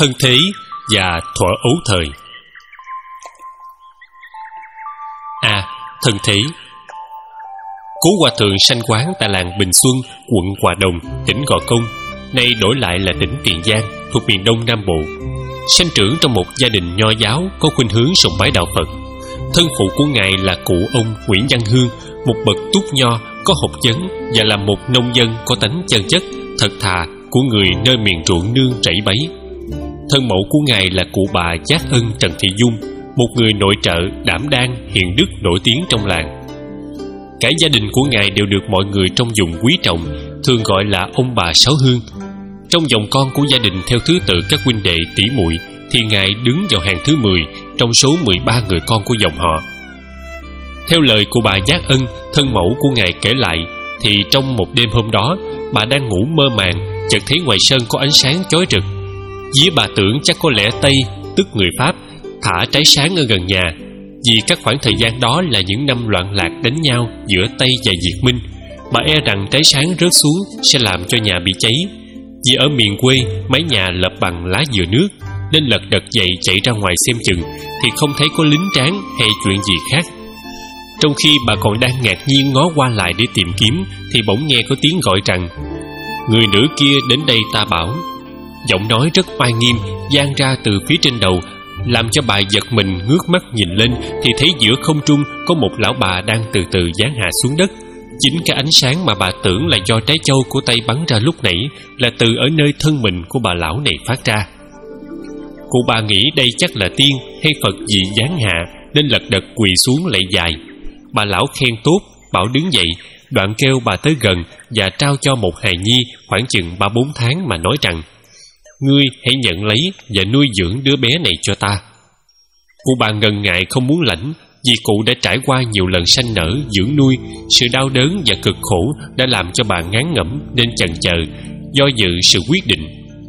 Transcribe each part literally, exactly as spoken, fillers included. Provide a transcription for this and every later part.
thân thế và thuở ấu thời. A. Thân thế. Cố hòa thượng sanh quán tại làng Bình Xuân, quận Hòa Đồng, tỉnh Gò Công, nay đổi lại là tỉnh Tiền Giang, thuộc miền Đông Nam Bộ. Sinh trưởng trong một gia đình nho giáo có khuynh hướng sùng bái đạo Phật. Thân phụ của ngài là cụ ông Nguyễn Văn Hương, một bậc túc nho có học vấn và là một nông dân có tánh chân chất, thật thà của người nơi miền ruộng nương rẫy bấy. Thân mẫu của ngài là cụ bà Giác Ân Trần Thị Dung, một người nội trợ đảm đang hiền đức nổi tiếng trong làng. Cả gia đình của ngài đều được mọi người trong vùng quý trọng, thường gọi là ông bà Sáu Hương. Trong dòng con của gia đình theo thứ tự các huynh đệ tỷ muội thì ngài đứng vào hàng thứ mười trong số mười ba người con của dòng họ. Theo lời của bà Giác Ân, thân mẫu của ngài kể lại, thì trong một đêm hôm đó, bà đang ngủ mơ màng, chợt thấy ngoài sân có ánh sáng chói rực. Dĩ bà tưởng chắc có lẽ Tây, tức người Pháp, thả trái sáng ở gần nhà, vì các khoảng thời gian đó là những năm loạn lạc đánh nhau giữa Tây và Việt Minh. Bà e rằng trái sáng rớt xuống sẽ làm cho nhà bị cháy. Vì ở miền quê, mái nhà lợp bằng lá dừa nước, nên lật đật dậy chạy ra ngoài xem chừng, thì không thấy có lính tráng hay chuyện gì khác. Trong khi bà còn đang ngạc nhiên ngó qua lại để tìm kiếm, thì bỗng nghe có tiếng gọi rằng: "Người nữ kia đến đây ta bảo." Giọng nói rất oai nghiêm vang ra từ phía trên đầu, làm cho bà giật mình ngước mắt nhìn lên, thì thấy giữa không trung có một lão bà đang từ từ giáng hạ xuống đất. Chính cái ánh sáng mà bà tưởng là do trái châu của Tây bắn ra lúc nãy là từ ở nơi thân mình của bà lão này phát ra. Cụ bà nghĩ đây chắc là tiên hay Phật gì giáng hạ, nên lật đật quỳ xuống lạy dài. Bà lão khen tốt, bảo đứng dậy, đoạn kêu bà tới gần và trao cho một hài nhi khoảng chừng ba bốn tháng mà nói rằng: "Ngươi hãy nhận lấy và nuôi dưỡng đứa bé này cho ta." Cụ bà ngần ngại không muốn lãnh, vì cụ đã trải qua nhiều lần sanh nở dưỡng nuôi. Sự đau đớn và cực khổ đã làm cho bà ngán ngẩm nên chần chờ, do dự sự quyết định.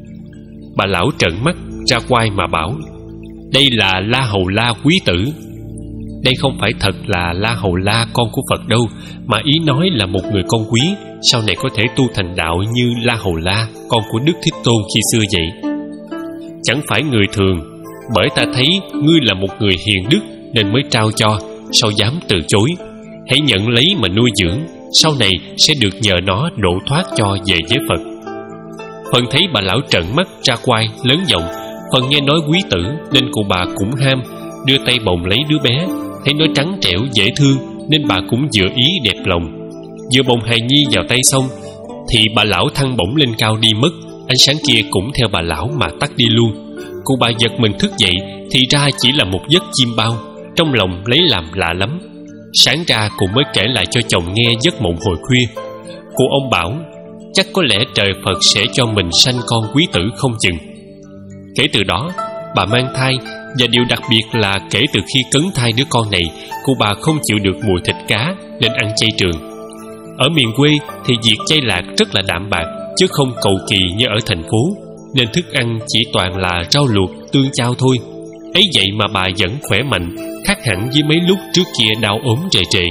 Bà lão trợn mắt ra quai mà bảo: "Đây là La Hầu La quý tử. Đây không phải thật là La Hầu La con của Phật đâu, mà ý nói là một người con quý, sau này có thể tu thành đạo như La Hầu La con của Đức Thích Tôn khi xưa vậy. Chẳng phải người thường, bởi ta thấy ngươi là một người hiền đức nên mới trao cho, sao dám từ chối. Hãy nhận lấy mà nuôi dưỡng, sau này sẽ được nhờ nó độ thoát cho về với Phật." Phần thấy bà lão trợn mắt ra quai lớn giọng, phần nghe nói quý tử nên cụ bà cũng ham, đưa tay bồng lấy đứa bé. Thấy nó trắng trẻo dễ thương nên bà cũng vừa ý đẹp lòng. Vừa bồng hài nhi vào tay xong thì bà lão thăng bổng lên cao đi mất. Ánh sáng kia cũng theo bà lão mà tắt đi luôn. Cụ bà giật mình thức dậy thì ra chỉ là một giấc chim bao, trong lòng lấy làm lạ lắm. Sáng ra cụ mới kể lại cho chồng nghe giấc mộng hồi khuya. Cụ ông bảo chắc có lẽ trời Phật sẽ cho mình sanh con quý tử không chừng. Kể từ đó bà mang thai, và điều đặc biệt là kể từ khi cấn thai đứa con này, cụ bà không chịu được mùi thịt cá nên ăn chay trường. Ở miền quê thì việc chay lạc rất là đạm bạc, chứ không cầu kỳ như ở thành phố, nên thức ăn chỉ toàn là rau luộc, tương chao thôi. Ấy vậy mà bà vẫn khỏe mạnh, khác hẳn với mấy lúc trước kia đau ốm trề trề.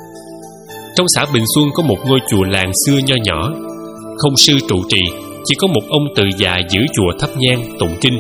Trong xã Bình Xuân có một ngôi chùa làng xưa nho nhỏ, không sư trụ trì, chỉ có một ông từ già giữ chùa thắp nhang tụng kinh.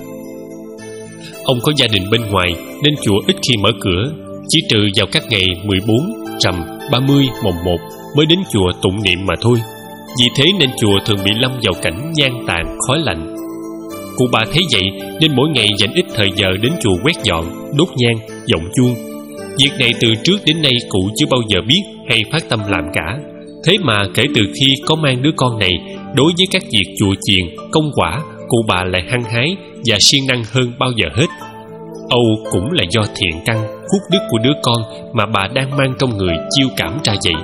Ông có gia đình bên ngoài nên chùa ít khi mở cửa, chỉ trừ vào các ngày mười bốn, rằm, ba mươi, mồng một mới đến chùa tụng niệm mà thôi. Vì thế nên chùa thường bị lâm vào cảnh nhang tàn khói lạnh. Cụ bà thấy vậy nên mỗi ngày dành ít thời giờ đến chùa quét dọn, đốt nhang, vọng chuông. Việc này từ trước đến nay cụ chưa bao giờ biết hay phát tâm làm cả. Thế mà kể từ khi có mang đứa con này, đối với các việc chùa chiền, công quả, cụ bà lại hăng hái và siêng năng hơn bao giờ hết. Âu cũng là do thiện căn, phúc đức của đứa con mà bà đang mang trong người chiêu cảm ra vậy.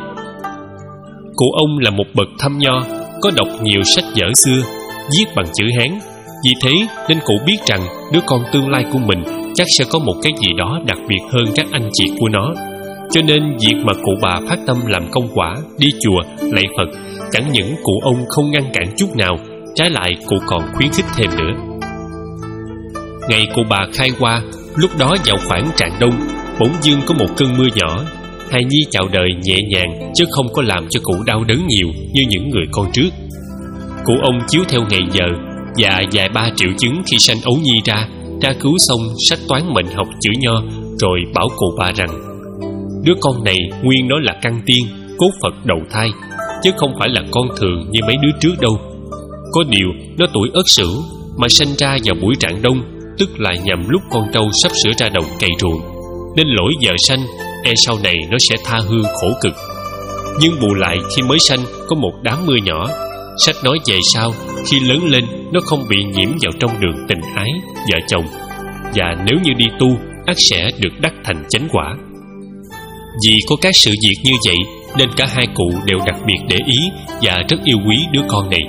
Cụ ông là một bậc thâm nho, có đọc nhiều sách vở xưa, viết bằng chữ Hán. Vì thế nên cụ biết rằng đứa con tương lai của mình chắc sẽ có một cái gì đó đặc biệt hơn các anh chị của nó. Cho nên việc mà cụ bà phát tâm làm công quả, đi chùa, lạy Phật, chẳng những cụ ông không ngăn cản chút nào, trái lại cụ còn khuyến khích thêm nữa. Ngày cụ bà khai hoa, lúc đó vào khoảng trạng đông, bỗng dưng có một cơn mưa nhỏ. Hài nhi chào đời nhẹ nhàng, chứ không có làm cho cụ đau đớn nhiều như những người con trước. Cụ ông chiếu theo ngày giờ, và vài ba triệu chứng khi sanh ấu nhi ra, tra cứu xong sách toán mệnh học chữ nho, rồi bảo cụ bà rằng đứa con này nguyên nó là căn tiên, cốt Phật đầu thai, chứ không phải là con thường như mấy đứa trước đâu. Có điều nó tuổi Ất Sửu mà sanh ra vào buổi rạng đông, tức là nhằm lúc con trâu sắp sửa ra đồng cày ruộng, nên lỗi giờ sanh e sau này nó sẽ tha hương khổ cực. Nhưng bù lại khi mới sanh có một đám mưa nhỏ. Sách nói về sau, khi lớn lên nó không bị nhiễm vào trong đường tình ái vợ chồng, và nếu như đi tu ắt sẽ được đắc thành chánh quả. Vì có các sự việc như vậy nên cả hai cụ đều đặc biệt để ý và rất yêu quý đứa con này.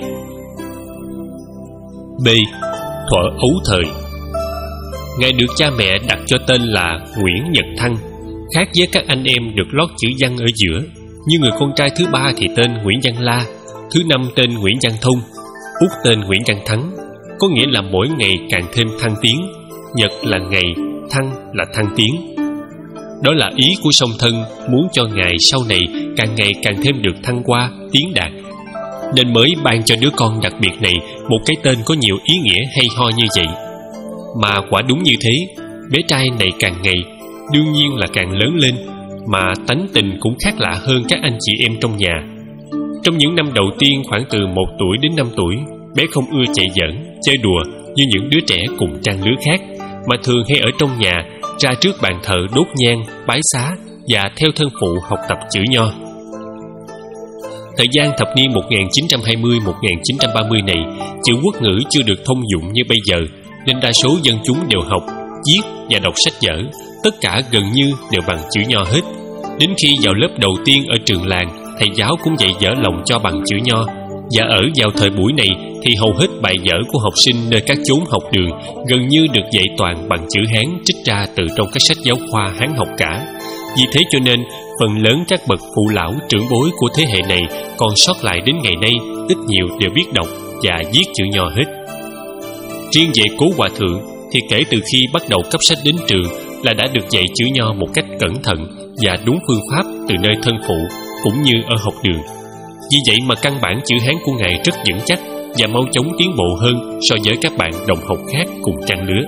B. Thuở ấu thời. Ngài được cha mẹ đặt cho tên là Nguyễn Nhật Thăng, khác với các anh em được lót chữ Văn ở giữa. Như người con trai thứ ba thì tên Nguyễn Văn La, thứ năm tên Nguyễn Văn Thông, út tên Nguyễn Văn Thắng, có nghĩa là mỗi ngày càng thêm thăng tiến. Nhật là ngày, Thăng là thăng tiến. Đó là ý của song thân muốn cho ngài sau này càng ngày càng thêm được thăng hoa, tiến đạt, nên mới ban cho đứa con đặc biệt này một cái tên có nhiều ý nghĩa hay ho như vậy. Mà quả đúng như thế, bé trai này càng ngày đương nhiên là càng lớn lên, mà tánh tình cũng khác lạ hơn các anh chị em trong nhà. Trong những năm đầu tiên, khoảng từ một tuổi đến năm tuổi, bé không ưa chạy giỡn, chơi đùa như những đứa trẻ cùng trang lứa khác, mà thường hay ở trong nhà, ra trước bàn thờ đốt nhang, bái xá và theo thân phụ học tập chữ nho. Thời gian thập niên một nghìn chín trăm hai mươi đến một nghìn chín trăm ba mươi này, chữ quốc ngữ chưa được thông dụng như bây giờ, nên đa số dân chúng đều học, viết và đọc sách vở, tất cả gần như đều bằng chữ nho hết. Đến khi vào lớp đầu tiên ở trường làng, thầy giáo cũng dạy dở lòng cho bằng chữ nho. Và ở vào thời buổi này thì hầu hết bài vở của học sinh nơi các chốn học đường gần như được dạy toàn bằng chữ Hán trích ra từ trong các sách giáo khoa Hán học cả. Vì thế cho nên phần lớn các bậc phụ lão trưởng bối của thế hệ này còn sót lại đến ngày nay ít nhiều đều biết đọc và viết chữ nho hết. Riêng về Cố Hòa Thượng thì kể từ khi bắt đầu cấp sách đến trường là đã được dạy chữ nho một cách cẩn thận và đúng phương pháp từ nơi thân phụ cũng như ở học đường. Vì vậy mà căn bản chữ Hán của ngài rất vững chắc và mau chóng tiến bộ hơn so với các bạn đồng học khác cùng trang lứa.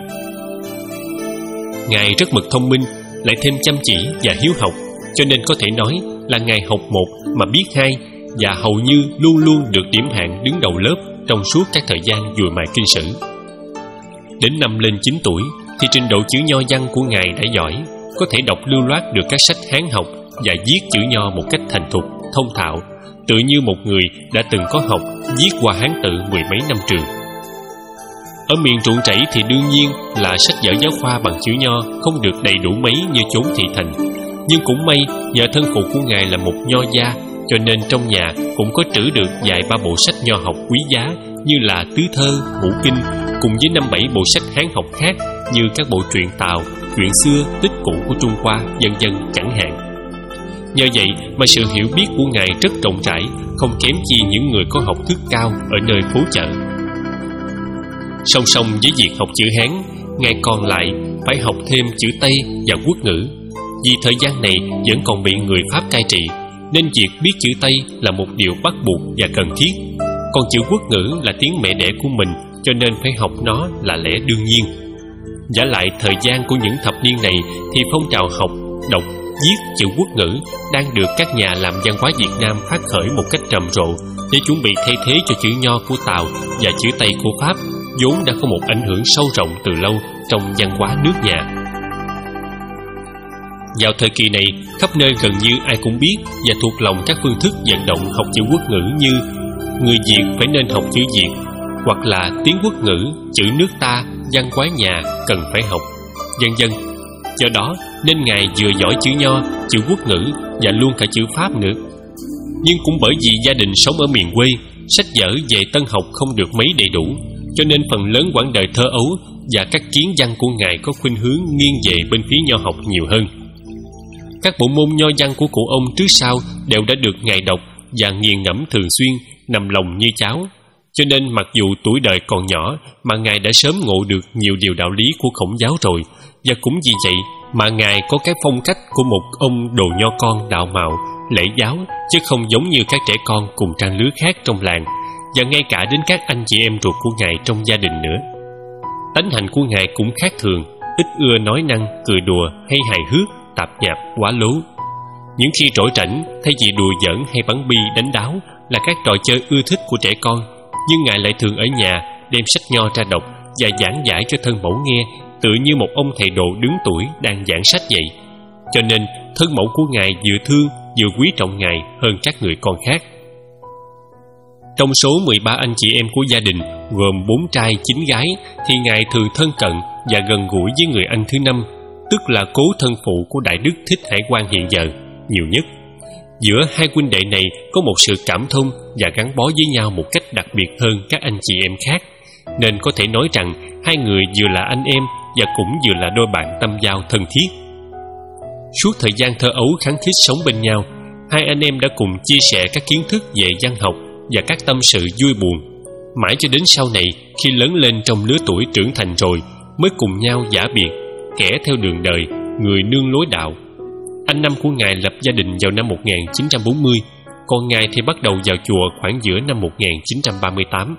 Ngài rất mực thông minh, lại thêm chăm chỉ và hiếu học, cho nên có thể nói là ngài học một mà biết hai, và hầu như luôn luôn được điểm hạng đứng đầu lớp trong suốt các thời gian dùi mài kinh sử. Đến năm lên chín tuổi thì trình độ chữ nho văn của ngài đã giỏi, có thể đọc lưu loát được các sách Hán học và viết chữ nho một cách thành thục, thông thạo, tự như một người đã từng có học viết qua Hán tự mười mấy năm trường. Ở miền ruộng rẫy thì đương nhiên là sách vở giáo khoa bằng chữ nho không được đầy đủ mấy như chốn thị thành. Nhưng cũng may nhờ thân phụ của ngài là một nho gia, cho nên trong nhà cũng có trữ được vài ba bộ sách nho học quý giá như là Tứ Thơ, Ngũ Kinh, cùng với năm bảy bộ sách Hán học khác như các bộ truyện Tào, chuyện xưa, tích cụ của Trung Hoa, vân vân chẳng hạn. Nhờ vậy mà sự hiểu biết của ngài rất rộng rãi, không kém chi những người có học thức cao ở nơi phố chợ. Song song với việc học chữ Hán, ngài còn lại phải học thêm chữ Tây và quốc ngữ. Vì thời gian này vẫn còn bị người Pháp cai trị, nên việc biết chữ Tây là một điều bắt buộc và cần thiết. Còn chữ quốc ngữ là tiếng mẹ đẻ của mình, cho nên phải học nó là lẽ đương nhiên. Giả lại thời gian của những thập niên này thì phong trào học, đọc, viết chữ quốc ngữ đang được các nhà làm văn hóa Việt Nam phát khởi một cách rầm rộ để chuẩn bị thay thế cho chữ nho của Tàu và chữ Tây của Pháp, vốn đã có một ảnh hưởng sâu rộng từ lâu trong văn hóa nước nhà. Vào thời kỳ này, khắp nơi gần như ai cũng biết và thuộc lòng các phương thức vận động học chữ quốc ngữ như người Việt phải nên học chữ Việt, hoặc là tiếng quốc ngữ, chữ nước ta, văn hóa nhà cần phải học, vân vân. Do đó nên ngài vừa giỏi chữ nho, chữ quốc ngữ và luôn cả chữ Pháp nữa. Nhưng cũng bởi vì gia đình sống ở miền quê, sách vở về tân học không được mấy đầy đủ, cho nên phần lớn quãng đời thơ ấu và các kiến văn của ngài có khuynh hướng nghiêng về bên phía nho học nhiều hơn. Các bộ môn nho văn của cụ ông trước sau đều đã được ngài đọc và nghiền ngẫm thường xuyên, nằm lòng như cháo. Cho nên mặc dù tuổi đời còn nhỏ mà ngài đã sớm ngộ được nhiều điều đạo lý của Khổng giáo rồi. Và cũng vì vậy mà ngài có cái phong cách của một ông đồ nho con đạo mạo, lễ giáo, chứ không giống như các trẻ con cùng trang lứa khác trong làng. và ngay cả đến các anh chị em ruột của Ngài trong gia đình nữa. Tánh hạnh của Ngài cũng khác thường, ít ưa nói năng, cười đùa hay hài hước, tạp nhạp, quá lố. Những khi rỗi rảnh, thay vì đùa giỡn hay bắn bi đánh đáo là các trò chơi ưa thích của trẻ con, nhưng Ngài lại thường ở nhà đem sách nho ra đọc và giảng giải cho thân mẫu nghe, tự như một ông thầy độ đứng tuổi đang giảng sách vậy. Cho nên thân mẫu của Ngài vừa thương vừa quý trọng Ngài hơn các người con khác. Trong số mười ba anh chị em của gia đình, gồm bốn trai chín gái, thì Ngài thường thân cận và gần gũi với người anh thứ năm, tức là cố thân phụ của Đại Đức Thích Hải Quang hiện giờ, nhiều nhất. Giữa hai huynh đệ này có một sự cảm thông và gắn bó với nhau một cách đặc biệt hơn các anh chị em khác, nên có thể nói rằng hai người vừa là anh em và cũng vừa là đôi bạn tâm giao thân thiết. Suốt thời gian thơ ấu khăng khít sống bên nhau, hai anh em đã cùng chia sẻ các kiến thức về văn học và các tâm sự vui buồn, mãi cho đến sau này khi lớn lên trong lứa tuổi trưởng thành rồi mới cùng nhau giả biệt, kẻ theo đường đời, người nương lối đạo. Anh năm của Ngài lập gia đình vào năm một nghìn chín trăm bốn mươi, còn Ngài thì bắt đầu vào chùa khoảng giữa năm một nghìn chín trăm ba mươi tám.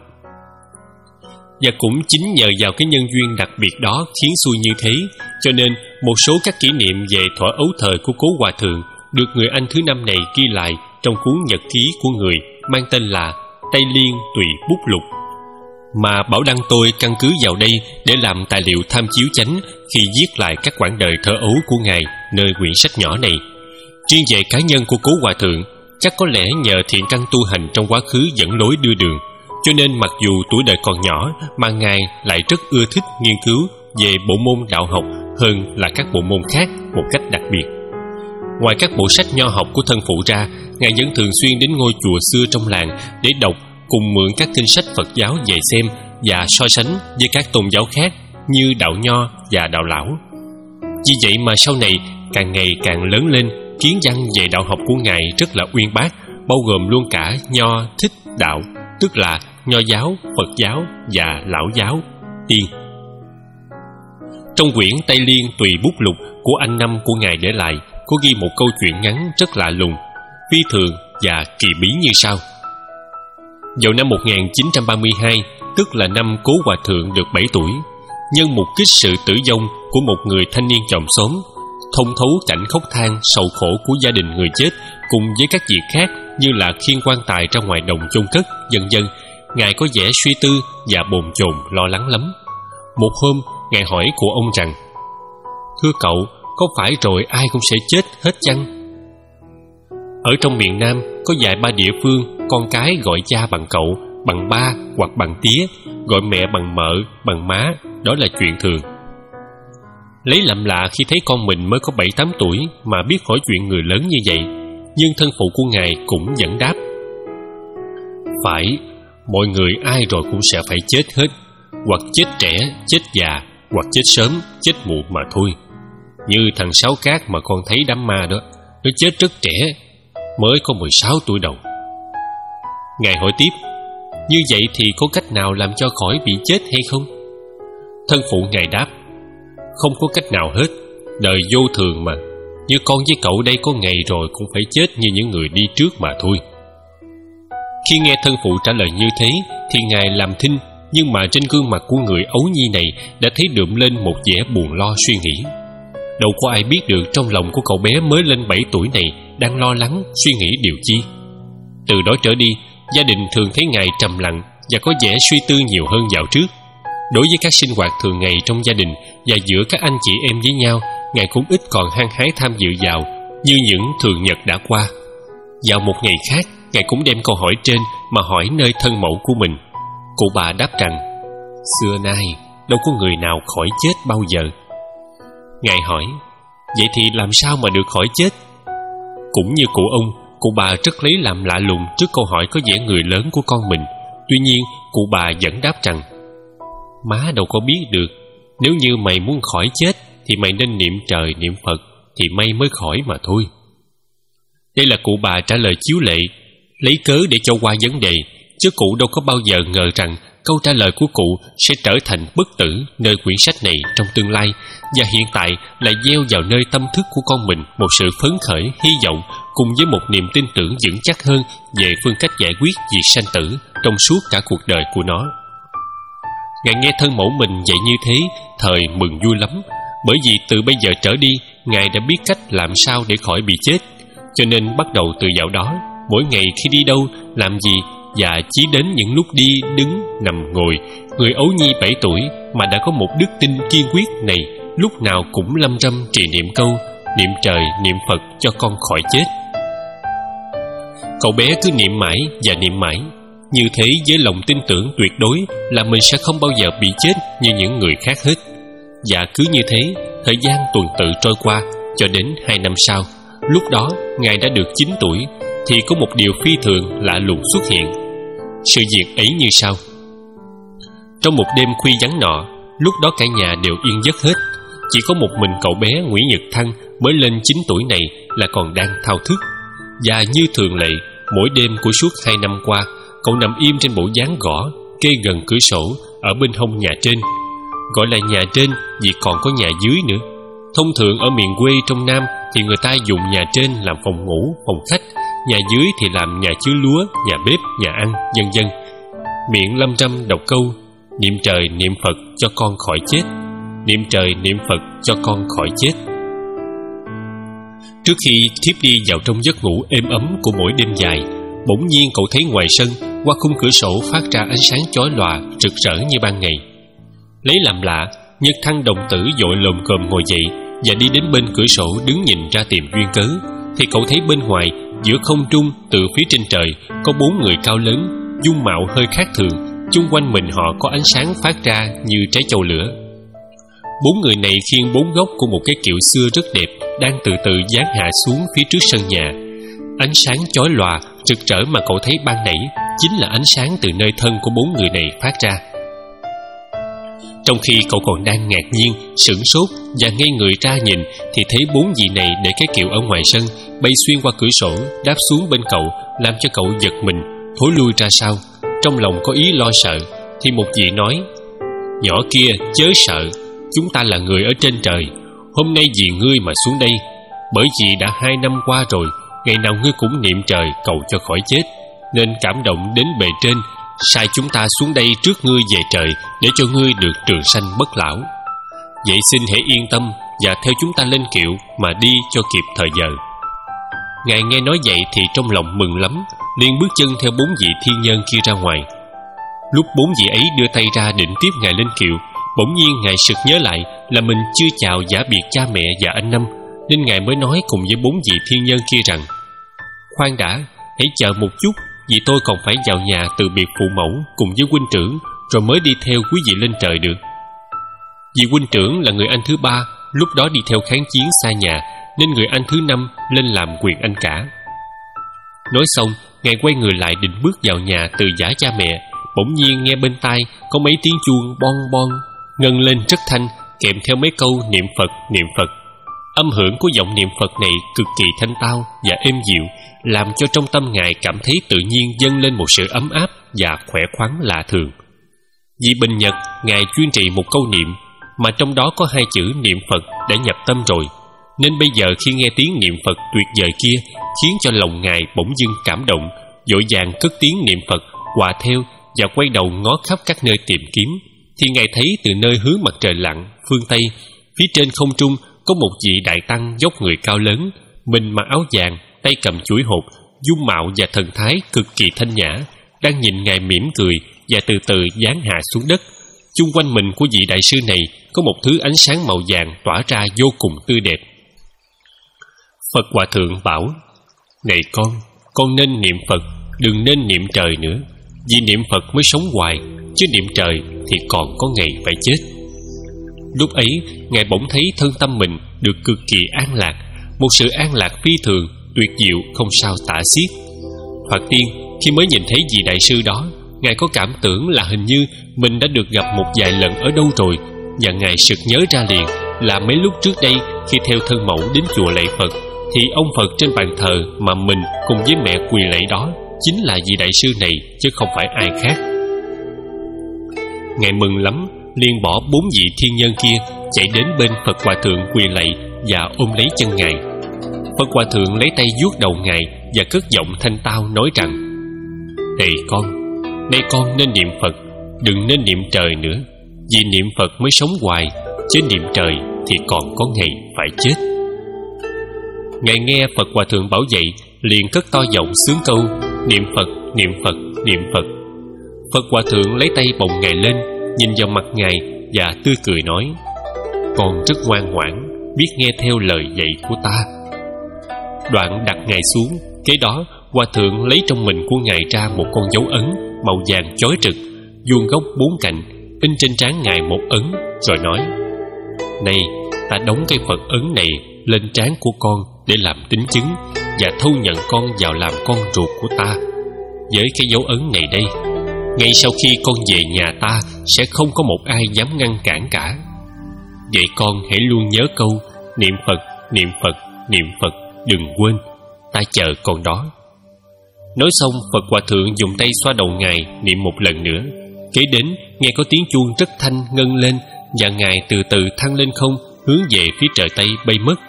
Và cũng chính nhờ vào cái nhân duyên đặc biệt đó khiến xuôi như thế, cho nên một số các kỷ niệm về thuở ấu thời của cố hòa thượng được người anh thứ năm này ghi lại trong cuốn nhật ký của người mang tên là Tây Liên Tùy Bút Lục, mà Bảo Đăng tôi căn cứ vào đây để làm tài liệu tham chiếu chánh khi viết lại các quãng đời thơ ấu của Ngài nơi quyển sách nhỏ này. Riêng về cá nhân của cố hòa thượng, chắc có lẽ nhờ thiện căn tu hành trong quá khứ dẫn lối đưa đường, cho nên mặc dù tuổi đời còn nhỏ mà Ngài lại rất ưa thích nghiên cứu về bộ môn đạo học hơn là các bộ môn khác một cách đặc biệt. Ngoài các bộ sách nho học của thân phụ ra, Ngài vẫn thường xuyên đến ngôi chùa xưa trong làng để đọc cùng mượn các kinh sách Phật giáo về xem và so sánh với các tôn giáo khác như đạo Nho và đạo Lão. Vì vậy mà sau này càng ngày càng lớn lên, kiến văn về đạo học của Ngài rất là uyên bác, bao gồm luôn cả Nho Thích đạo, tức là Nho giáo, Phật giáo và Lão giáo, Tiên. Trong quyển Tây Liên Tùy Bút Lục của anh năm của Ngài để lại có ghi một câu chuyện ngắn rất lạ lùng, phi thường và kỳ bí như sau. Vào năm một nghìn chín trăm ba mươi hai, tức là năm cố hòa thượng được bảy tuổi, nhân một kích sự tử vong của một người thanh niên chòm xóm, thông thấu cảnh khóc than sầu khổ của gia đình người chết cùng với các việc khác như là khiêng quan tài ra ngoài đồng chôn cất, vân vân, Ngài có vẻ suy tư và bồn chồn lo lắng lắm. Một hôm, Ngài hỏi cụ ông rằng: "Thưa cậu, có phải rồi ai cũng sẽ chết hết chăng?" Ở trong miền Nam có vài ba địa phương con cái gọi cha bằng cậu, bằng ba hoặc bằng tía, gọi mẹ bằng mợ, bằng má, đó là chuyện thường. Lấy làm lạ khi thấy con mình mới có bảy tám tuổi mà biết hỏi chuyện người lớn như vậy, nhưng thân phụ của Ngài cũng vẫn đáp: "Phải, mọi người ai rồi cũng sẽ phải chết hết, hoặc chết trẻ, chết già, hoặc chết sớm, chết muộn mà thôi. Như thằng Sáu Cát mà con thấy đám ma đó, nó chết rất trẻ, mới có mười sáu tuổi đầu." Ngài hỏi tiếp: "Như vậy thì có cách nào làm cho khỏi bị chết hay không?" Thân phụ Ngài đáp: "Không có cách nào hết, đời vô thường mà. Như con với cậu đây có ngày rồi cũng phải chết như những người đi trước mà thôi." Khi nghe thân phụ trả lời như thế thì Ngài làm thinh, nhưng mà trên gương mặt của người ấu nhi này đã thấy đượm lên một vẻ buồn lo suy nghĩ. Đâu có ai biết được trong lòng của cậu bé mới lên bảy tuổi này đang lo lắng suy nghĩ điều chi. Từ đó trở đi, gia đình thường thấy Ngài trầm lặng và có vẻ suy tư nhiều hơn dạo trước. Đối với các sinh hoạt thường ngày trong gia đình và giữa các anh chị em với nhau, Ngài cũng ít còn hăng hái tham dự vào như những thường nhật đã qua. Vào một ngày khác, Ngài cũng đem câu hỏi trên mà hỏi nơi thân mẫu của mình. Cụ bà đáp rằng: "Xưa nay đâu có người nào khỏi chết bao giờ." Ngài hỏi: "Vậy thì làm sao mà được khỏi chết?" Cũng như cụ ông, cụ bà rất lấy làm lạ lùng trước câu hỏi có vẻ người lớn của con mình. Tuy nhiên cụ bà vẫn đáp rằng: "Má đâu có biết được. Nếu như mày muốn khỏi chết thì mày nên niệm trời niệm Phật thì may mới khỏi mà thôi." Đây là cụ bà trả lời chiếu lệ, lấy cớ để cho qua vấn đề, chứ cụ đâu có bao giờ ngờ rằng câu trả lời của cụ sẽ trở thành bất tử nơi quyển sách này trong tương lai, và hiện tại lại gieo vào nơi tâm thức của con mình một sự phấn khởi, hy vọng cùng với một niềm tin tưởng vững chắc hơn về phương cách giải quyết việc sanh tử trong suốt cả cuộc đời của nó. Ngài nghe thân mẫu mình dạy như thế, thời mừng vui lắm, bởi vì từ bây giờ trở đi, Ngài đã biết cách làm sao để khỏi bị chết. Cho nên bắt đầu từ dạo đó, mỗi ngày khi đi đâu, làm gì, và chỉ đến những lúc đi, đứng, nằm, ngồi, người ấu nhi bảy tuổi mà đã có một đức tin kiên quyết này, lúc nào cũng lâm râm trì niệm câu niệm trời, niệm Phật cho con khỏi chết. Cậu bé cứ niệm mãi và niệm mãi, như thế với lòng tin tưởng tuyệt đối là mình sẽ không bao giờ bị chết như những người khác hết. Và cứ như thế, thời gian tuần tự trôi qua, cho đến hai năm sau, lúc đó Ngài đã được chín tuổi, thì có một điều phi thường lạ lùng xuất hiện. Sự việc ấy như sau. Trong một đêm khuya vắng nọ, lúc đó cả nhà đều yên giấc hết, chỉ có một mình cậu bé Nguyễn Nhật Thăng mới lên chín tuổi này là còn đang thao thức. Và như thường lệ, mỗi đêm của suốt hai năm qua, cậu nằm im trên bộ dáng gõ kê gần cửa sổ ở bên hông nhà trên. Gọi là nhà trên vì còn có nhà dưới nữa. Thông thường ở miền quê trong Nam thì người ta dùng nhà trên làm phòng ngủ, phòng khách, nhà dưới thì làm nhà chứa lúa, nhà bếp, nhà ăn, vân vân. Miệng lâm râm đọc câu niệm trời niệm Phật cho con khỏi chết, niệm trời niệm Phật cho con khỏi chết. Trước khi thiếp đi vào trong giấc ngủ êm ấm của mỗi đêm dài, bỗng nhiên cậu thấy ngoài sân, qua khung cửa sổ phát ra ánh sáng chói lòa, rực rỡ như ban ngày. Lấy làm lạ, Nhật Thăng đồng tử vội lồm cồm ngồi dậy và đi đến bên cửa sổ đứng nhìn ra tìm duyên cớ. Thì cậu thấy bên ngoài, giữa không trung, từ phía trên trời, có bốn người cao lớn, dung mạo hơi khác thường. Chung quanh mình họ có ánh sáng phát ra như trái châu lửa. Bốn người này khiêng bốn gốc của một cái kiệu xưa rất đẹp, đang từ từ giáng hạ xuống phía trước sân nhà. Ánh sáng chói lòa, rực rỡ mà cậu thấy ban nãy chính là ánh sáng từ nơi thân của bốn người này phát ra. Trong khi cậu còn đang ngạc nhiên, sửng sốt và ngây người ra nhìn, thì thấy bốn vị này để cái kiệu ở ngoài sân, bay xuyên qua cửa sổ, đáp xuống bên cậu, làm cho cậu giật mình, thối lui ra sau. Trong lòng có ý lo sợ, thì một vị nói: "Nhỏ kia, chớ sợ, chúng ta là người ở trên trời. Hôm nay vì ngươi mà xuống đây, bởi vì đã hai năm qua rồi, ngày nào ngươi cũng niệm trời cầu cho khỏi chết, nên cảm động đến bề trên, sai chúng ta xuống đây trước ngươi về trời, để cho ngươi được trường sanh bất lão. Vậy xin hãy yên tâm và theo chúng ta lên kiệu mà đi cho kịp thời giờ." Ngài nghe nói vậy thì trong lòng mừng lắm, liền bước chân theo bốn vị thiên nhân kia ra ngoài. Lúc bốn vị ấy đưa tay ra định tiếp Ngài lên kiệu, bỗng nhiên Ngài sực nhớ lại là mình chưa chào giả biệt cha mẹ và anh Năm, nên Ngài mới nói cùng với bốn vị thiên nhân kia rằng: "Khoan đã, hãy chờ một chút, vì tôi còn phải vào nhà từ biệt phụ mẫu cùng với huynh trưởng, rồi mới đi theo quý vị lên trời được." Vì huynh trưởng là người anh thứ ba, lúc đó đi theo kháng chiến xa nhà, nên người anh thứ năm lên làm quyền anh cả. Nói xong, Ngài quay người lại định bước vào nhà từ giả cha mẹ, bỗng nhiên nghe bên tai có mấy tiếng chuông bon bon ngân lên rất thanh, kèm theo mấy câu niệm Phật niệm Phật. Âm hưởng của giọng niệm Phật này cực kỳ thanh tao và êm dịu, làm cho trong tâm Ngài cảm thấy tự nhiên dâng lên một sự ấm áp và khỏe khoắn lạ thường. Vì bình nhật Ngài chuyên trì một câu niệm, mà trong đó có hai chữ niệm Phật đã nhập tâm rồi, nên bây giờ khi nghe tiếng niệm Phật tuyệt vời kia, khiến cho lòng Ngài bỗng dưng cảm động, vội vàng cất tiếng niệm Phật hòa theo và quay đầu ngó khắp các nơi tìm kiếm. Thì Ngài thấy từ nơi hướng mặt trời lặn phương Tây, phía trên không trung có một vị đại tăng dốc người cao lớn, mình mặc áo vàng, tay cầm chuỗi hột, dung mạo và thần thái cực kỳ thanh nhã, đang nhìn Ngài mỉm cười và từ từ giáng hạ xuống đất. Chung quanh mình của vị đại sư này có một thứ ánh sáng màu vàng tỏa ra vô cùng tươi đẹp. Phật Hòa Thượng bảo: "Này con, con nên niệm Phật, đừng nên niệm trời nữa. Vì niệm Phật mới sống hoài, chứ niệm trời thì còn có ngày phải chết." Lúc ấy, Ngài bỗng thấy thân tâm mình được cực kỳ an lạc, một sự an lạc phi thường, tuyệt diệu không sao tả xiết. Thoạt tiên, khi mới nhìn thấy vị đại sư đó, Ngài có cảm tưởng là hình như mình đã được gặp một vài lần ở đâu rồi, và Ngài sực nhớ ra liền là mấy lúc trước đây khi theo thân mẫu đến chùa lạy Phật, thì ông Phật trên bàn thờ mà mình cùng với mẹ quỳ lạy đó chính là vị đại sư này, chứ không phải ai khác. Ngài mừng lắm, liền bỏ bốn vị thiên nhân kia, chạy đến bên Phật Hòa Thượng quỳ lạy và ôm lấy chân Ngài. Phật Hòa Thượng lấy tay vuốt đầu Ngài và cất giọng thanh tao nói rằng: "Này con, nay con nên niệm Phật, đừng nên niệm trời nữa. Vì niệm Phật mới sống hoài, chứ niệm trời thì còn có ngày phải chết." Ngài nghe Phật Hòa Thượng bảo vậy, liền cất to giọng xướng câu: "Niệm Phật, niệm Phật, niệm Phật." Phật Hòa Thượng lấy tay bồng Ngài lên, nhìn vào mặt Ngài và tươi cười nói: "Con rất ngoan ngoãn, biết nghe theo lời dạy của ta." Đoạn đặt Ngài xuống. Kế đó Hòa Thượng lấy trong mình của Ngài ra một con dấu ấn màu vàng chói rực, vuông góc bốn cạnh, in trên trán Ngài một ấn, rồi nói: "Này, ta đóng cái Phật ấn này lên trán của con để làm tín chứng và thâu nhận con vào làm con ruột của ta. Với cái dấu ấn này đây, ngay sau khi con về nhà ta sẽ không có một ai dám ngăn cản cả. Vậy con hãy luôn nhớ câu niệm Phật, niệm Phật, niệm Phật, đừng quên. Ta chờ con đó." Nói xong, Phật Hòa Thượng dùng tay xoa đầu Ngài, niệm một lần nữa. Kế đến nghe có tiếng chuông rất thanh ngân lên, và Ngài từ từ thăng lên không, hướng về phía trời Tây bay mất.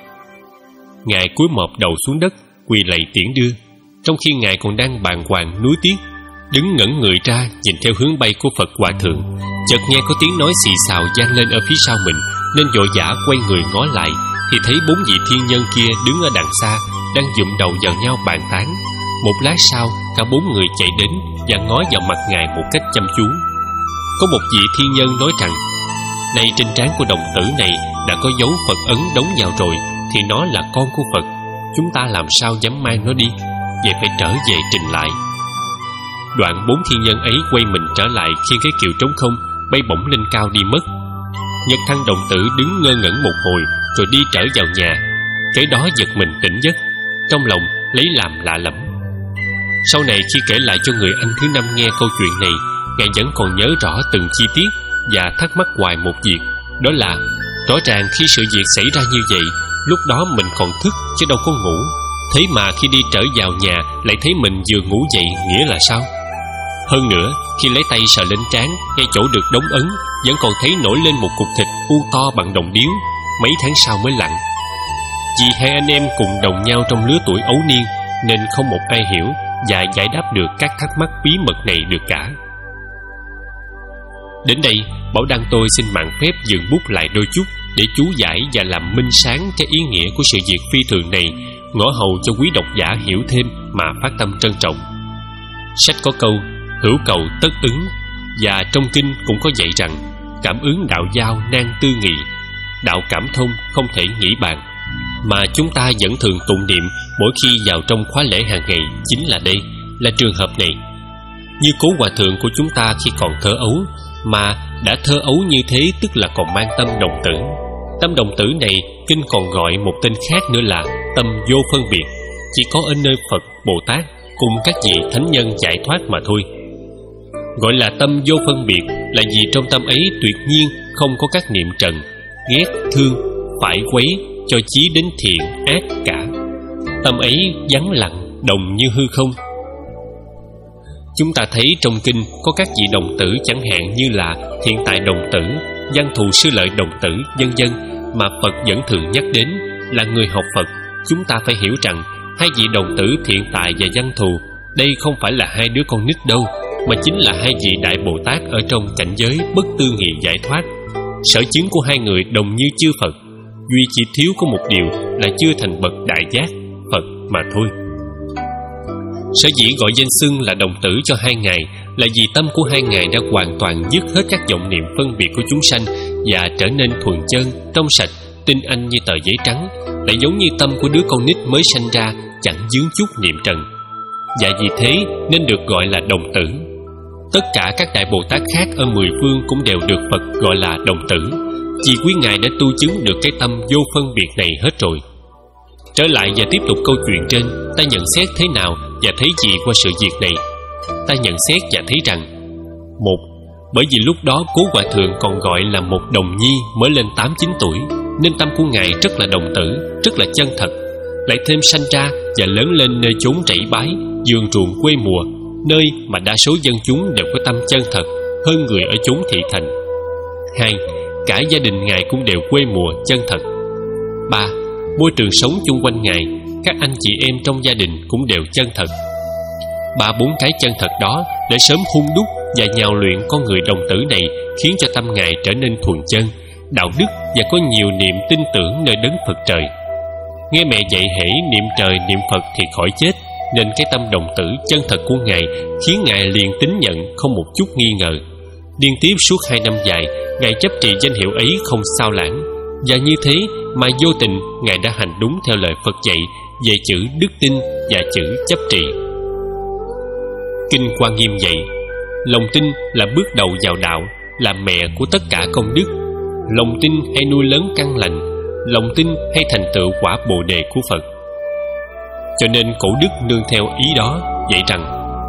Ngài cúi mọp đầu xuống đất, quỳ lạy tiễn đưa. Trong khi Ngài còn đang bàng hoàng nuối tiếc, đứng ngẩn người ra nhìn theo hướng bay của Phật Hòa Thượng, chợt nghe có tiếng nói xì xào vang lên ở phía sau mình, nên vội vã quay người ngó lại, thì thấy bốn vị thiên nhân kia đứng ở đằng xa, đang dụm đầu vào nhau bàn tán. Một lát sau, cả bốn người chạy đến và ngó vào mặt Ngài một cách chăm chú. Có một vị thiên nhân nói rằng: "Nay trên trán của đồng tử này đã có dấu Phật ấn đóng vào rồi, thì nó là con của Phật. Chúng ta làm sao dám mang nó đi? Vậy phải trở về trình lại." Đoạn bốn thiên nhân ấy quay mình trở lại khiêng cái kiệu trống không, bay bổng lên cao đi mất. Nhật Thăng đồng tử đứng ngơ ngẩn một hồi, rồi đi trở vào nhà. Kế đó giật mình tỉnh giấc, trong lòng lấy làm lạ lẫm. Sau này khi kể lại cho người anh thứ năm nghe câu chuyện này, Ngài vẫn còn nhớ rõ từng chi tiết và thắc mắc hoài một việc, đó là rõ ràng khi sự việc xảy ra như vậy, lúc đó mình còn thức chứ đâu có ngủ. Thế mà khi đi trở vào nhà lại thấy mình vừa ngủ dậy, nghĩa là sao? Hơn nữa, khi lấy tay sờ lên trán, ngay chỗ được đóng ấn, vẫn còn thấy nổi lên một cục thịt u to bằng đồng điếu, mấy tháng sau mới lặn. Vì hai anh em cùng đồng nhau trong lứa tuổi ấu niên, nên không một ai hiểu và giải đáp được các thắc mắc bí mật này được cả. Đến đây, Bảo Đăng tôi xin mạng phép dừng bút lại đôi chút để chú giải và làm minh sáng cái ý nghĩa của sự việc phi thường này, ngõ hầu cho quý độc giả hiểu thêm mà phát tâm trân trọng. Sách có câu hữu cầu tất ứng, và trong kinh cũng có dạy rằng cảm ứng đạo giao nan tư nghị, đạo cảm thông không thể nghĩ bàn, mà chúng ta vẫn thường tụng niệm mỗi khi vào trong khóa lễ hàng ngày chính là đây, là trường hợp này. Như Cố Hòa Thượng của chúng ta khi còn thơ ấu, mà đã thơ ấu như thế tức là còn mang tâm đồng tử. Tâm đồng tử này kinh còn gọi một tên khác nữa là tâm vô phân biệt, chỉ có ở nơi Phật, Bồ Tát cùng các vị thánh nhân giải thoát mà thôi. Gọi là tâm vô phân biệt là vì trong tâm ấy tuyệt nhiên không có các niệm trần, ghét, thương, phải quấy, cho chí đến thiện, ác cả. Tâm ấy vắng lặng, đồng như hư không. Chúng ta thấy trong kinh có các vị đồng tử, chẳng hạn như là hiện tại đồng tử, văn thù sư lợi đồng tử, vân vân, mà Phật vẫn thường nhắc đến. Là người học Phật, chúng ta phải hiểu rằng hai vị đồng tử thiện tại và văn thù đây không phải là hai đứa con nít đâu, mà chính là hai vị đại Bồ Tát ở trong cảnh giới bất tư nghị giải thoát. Sở chứng của hai người đồng như chư Phật, duy chỉ thiếu có một điều là chưa thành bậc đại giác Phật mà thôi. Sở dĩ gọi danh xưng là đồng tử cho hai ngài là vì tâm của hai ngài đã hoàn toàn dứt hết các vọng niệm phân biệt của chúng sanh và trở nên thuần chân, trong sạch, tinh anh như tờ giấy trắng, lại giống như tâm của đứa con nít mới sanh ra, chẳng vướng chút niệm trần. Và vì thế nên được gọi là đồng tử. Tất cả các đại Bồ Tát khác ở mười phương cũng đều được Phật gọi là đồng tử, vì quý ngài đã tu chứng được cái tâm vô phân biệt này hết rồi. Trở lại và tiếp tục câu chuyện trên, ta nhận xét thế nào và thấy gì qua sự việc này? Ta nhận xét và thấy rằng: một, bởi vì lúc đó Cố Hòa Thượng còn gọi là một đồng nhi mới lên tám chín tuổi, nên tâm của ngài rất là đồng tử, rất là chân thật. Lại thêm sanh ra và lớn lên nơi chốn trảy bái, vườn ruộng quê mùa, nơi mà đa số dân chúng đều có tâm chân thật, hơn người ở chốn thị thành. Hai, cả gia đình Ngài cũng đều quê mùa chân thật. Ba, môi trường sống chung quanh Ngài, các anh chị em trong gia đình cũng đều chân thật. Ba bốn cái chân thật đó để sớm hun đúc và nhào luyện con người đồng tử này, khiến cho tâm Ngài trở nên thuần chân, đạo đức và có nhiều niềm tin tưởng nơi đấng Phật trời. Nghe mẹ dạy hễ niệm trời niệm Phật thì khỏi chết, nên cái tâm đồng tử chân thật của Ngài khiến Ngài liền tín nhận không một chút nghi ngờ. Liên tiếp suốt hai năm dài, Ngài chấp trì danh hiệu ấy không sao lãng, và như thế mà vô tình Ngài đã hành đúng theo lời Phật dạy về chữ đức tin và chữ chấp trì. Kinh Quan Nghiêm dạy, lòng tin là bước đầu vào đạo, là mẹ của tất cả công đức. Lòng tin hay nuôi lớn căn lành, lòng tin hay thành tựu quả Bồ đề của Phật. Cho nên cổ đức nương theo ý đó dạy rằng,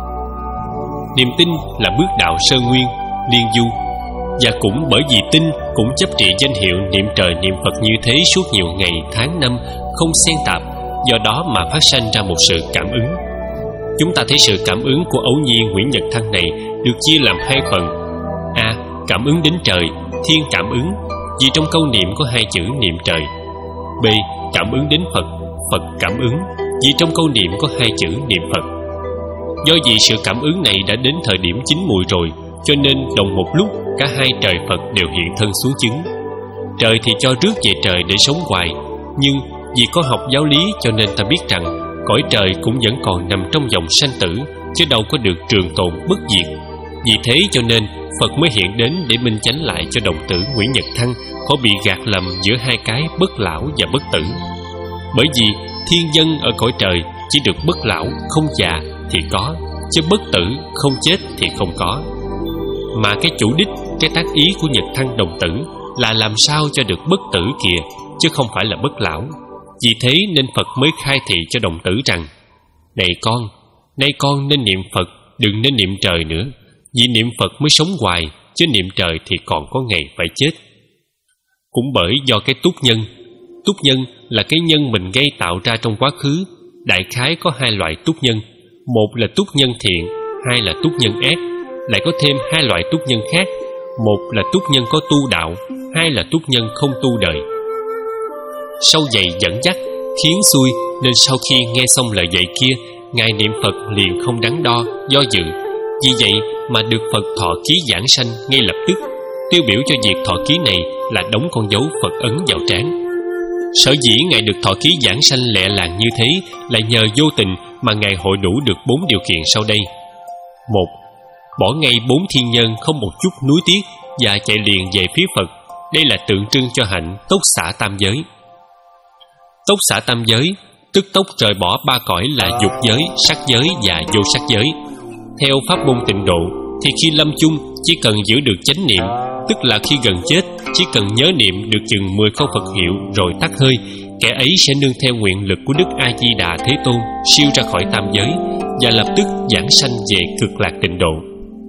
niềm tin là bước đạo sơ nguyên, liên du. Và cũng bởi vì tin cũng chấp trì danh hiệu niệm trời niệm Phật như thế suốt nhiều ngày tháng năm, không xen tạp, do đó mà phát sanh ra một sự cảm ứng. Chúng ta thấy sự cảm ứng của ấu nhi Nguyễn Nhật Thăng này được chia làm hai phần. A. Cảm ứng đến trời, thiên cảm ứng, vì trong câu niệm có hai chữ niệm trời. B. Cảm ứng đến Phật, Phật cảm ứng, vì trong câu niệm có hai chữ niệm Phật. Do vì sự cảm ứng này đã đến thời điểm chín mùi rồi, cho nên đồng một lúc cả hai trời Phật đều hiện thân xuống chứng. Trời thì cho rước về trời để sống hoài, nhưng vì có học giáo lý cho nên ta biết rằng cõi trời cũng vẫn còn nằm trong dòng sanh tử, chứ đâu có được trường tồn bất diệt. Vì thế cho nên Phật mới hiện đến để minh chánh lại cho đồng tử Nguyễn Nhật Thăng khó bị gạt lầm giữa hai cái bất lão và bất tử. Bởi vì thiên dân ở cõi trời chỉ được bất lão không già thì có, chứ bất tử không chết thì không có. Mà cái chủ đích, cái tác ý của Nhật Thăng đồng tử là làm sao cho được bất tử kìa, chứ không phải là bất lão. Vì thế nên Phật mới khai thị cho đồng tử rằng, này con, nay con nên niệm Phật, đừng nên niệm trời nữa. Vì niệm Phật mới sống hoài, chứ niệm trời thì còn có ngày phải chết. Cũng bởi do cái túc nhân. Túc nhân là cái nhân mình gây tạo ra trong quá khứ. Đại khái có hai loại túc nhân. Một là túc nhân thiện, hai là túc nhân ác. Lại có thêm hai loại túc nhân khác. Một là túc nhân có tu đạo, hai là túc nhân không tu đời. Sau dạy dẫn dắt, khiến xuôi, nên sau khi nghe xong lời dạy kia, Ngài niệm Phật liền không đắn đo, do dự. Vì vậy mà được Phật thọ ký giảng sanh ngay lập tức. Tiêu biểu cho việc thọ ký này là đóng con dấu Phật ấn vào trán. Sở dĩ Ngài được thọ ký giảng sanh lẹ làng như thế là nhờ vô tình mà Ngài hội đủ được bốn điều kiện sau đây. Một, bỏ ngay bốn thiên nhân không một chút nuối tiếc và chạy liền về phía Phật. Đây là tượng trưng cho hạnh tốc xả tam giới. Tốc xả tam giới tức tốc rời bỏ ba cõi là dục giới, sắc giới và vô sắc giới. Theo pháp môn tịnh độ thì khi lâm chung chỉ cần giữ được chánh niệm, tức là khi gần chết chỉ cần nhớ niệm được chừng mười câu Phật hiệu rồi tắt hơi, kẻ ấy sẽ nương theo nguyện lực của Đức A Di Đà Thế Tôn siêu ra khỏi tam giới và lập tức giảng sanh về cực lạc tịnh độ.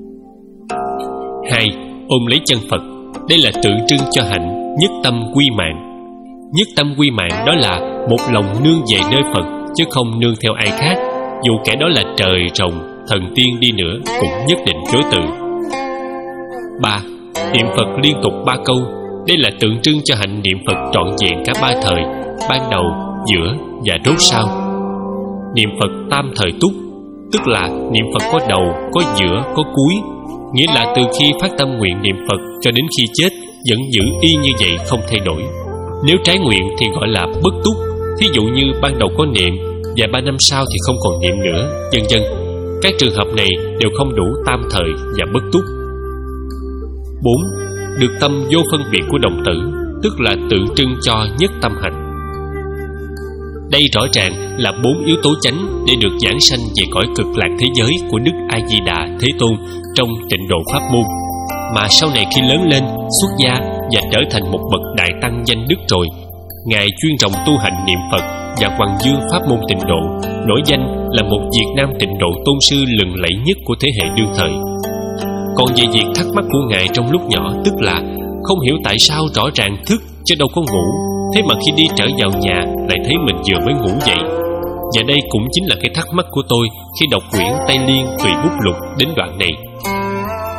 Hai, ôm lấy chân Phật. Đây là tượng trưng cho hạnh nhất tâm quy mạng. Nhất tâm quy mạng đó là một lòng nương về nơi Phật, chứ không nương theo ai khác, dù kẻ đó là trời, rồng, thần tiên đi nữa cũng nhất định chối từ. Ba, niệm Phật liên tục ba câu. Đây là tượng trưng cho hạnh niệm Phật trọn vẹn cả ba thời, ban đầu, giữa và rốt sau. Niệm Phật tam thời túc, tức là niệm Phật có đầu, có giữa, có cuối, nghĩa là từ khi phát tâm nguyện niệm Phật cho đến khi chết vẫn giữ y như vậy không thay đổi. Nếu trái nguyện thì gọi là bất túc. Thí dụ như ban đầu có niệm và ba năm sau thì không còn niệm nữa, vân vân. Các trường hợp này đều không đủ tam thời và bất túc. Bốn, được tâm vô phân biệt của đồng tử, tức là tượng trưng cho nhất tâm hạnh. Đây rõ ràng là bốn yếu tố chánh để được giảng sanh về cõi cực lạc thế giới của Đức A Di Đà Thế Tôn trong tịnh độ pháp môn. Mà sau này khi lớn lên, xuất gia và trở thành một bậc đại tăng danh đức rồi, Ngài chuyên trọng tu hành niệm Phật và hoàng dương pháp môn tịnh độ, nổi danh là một Việt Nam tịnh độ tôn sư lừng lẫy nhất của thế hệ đương thời. Còn về việc thắc mắc của Ngài trong lúc nhỏ, tức là không hiểu tại sao rõ ràng thức chứ đâu có ngủ, thế mà khi đi trở vào nhà lại thấy mình vừa mới ngủ dậy. Và đây cũng chính là cái thắc mắc của tôi khi đọc quyển Tây Liên Tùy Bút Lục đến đoạn này.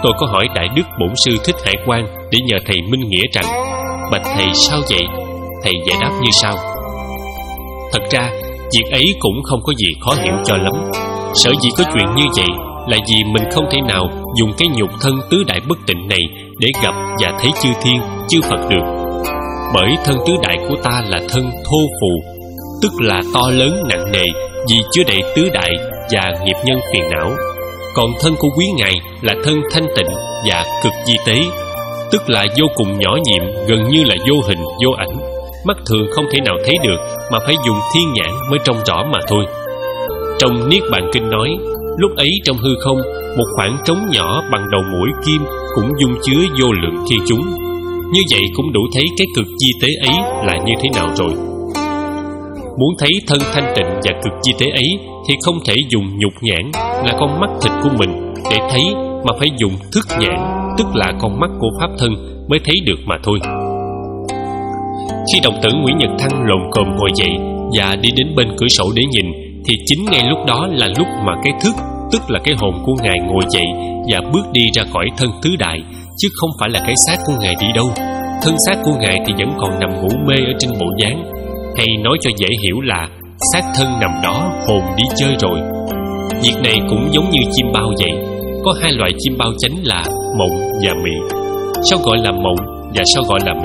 Tôi có hỏi Đại Đức Bổn Sư Thích Hải Quang để nhờ thầy minh nghĩa rằng: bạch thầy sao vậy? Thầy giải đáp như sau: thật ra việc ấy cũng không có gì khó hiểu cho lắm. Sở dĩ có chuyện như vậy là vì mình không thể nào dùng cái nhục thân tứ đại bất tịnh này để gặp và thấy chư thiên, chư Phật được. Bởi thân tứ đại của ta là thân thô phù, tức là to lớn nặng nề vì chứa đầy tứ đại và nghiệp nhân phiền não. Còn thân của quý ngài là thân thanh tịnh và cực di tế, tức là vô cùng nhỏ nhiệm, gần như là vô hình vô ảnh, mắt thường không thể nào thấy được, mà phải dùng thiên nhãn mới trông rõ mà thôi. Trong Niết Bàn Kinh nói, lúc ấy trong hư không, một khoảng trống nhỏ bằng đầu mũi kim cũng dung chứa vô lượng thiên chúng. Như vậy cũng đủ thấy cái cực di tế ấy là như thế nào rồi. Muốn thấy thân thanh tịnh và cực di tế ấy thì không thể dùng nhục nhãn là con mắt thịt của mình để thấy, mà phải dùng thức nhãn, tức là con mắt của pháp thân mới thấy được mà thôi. Khi đồng tử Nguyễn Nhật Thăng lồm cồm ngồi dậy và đi đến bên cửa sổ để nhìn, thì chính ngay lúc đó là lúc mà cái thức, tức là cái hồn của ngài ngồi dậy và bước đi ra khỏi thân tứ đại, chứ không phải là cái xác của ngài đi đâu. Thân xác của ngài thì vẫn còn nằm ngủ mê ở trên bộ dáng, hay nói cho dễ hiểu là xác thân nằm đó, hồn đi chơi rồi. Việc này cũng giống như chim bao vậy. Có hai loại chim bao chánh là mộng và mị. Sao gọi là mộng và sao gọi là mị?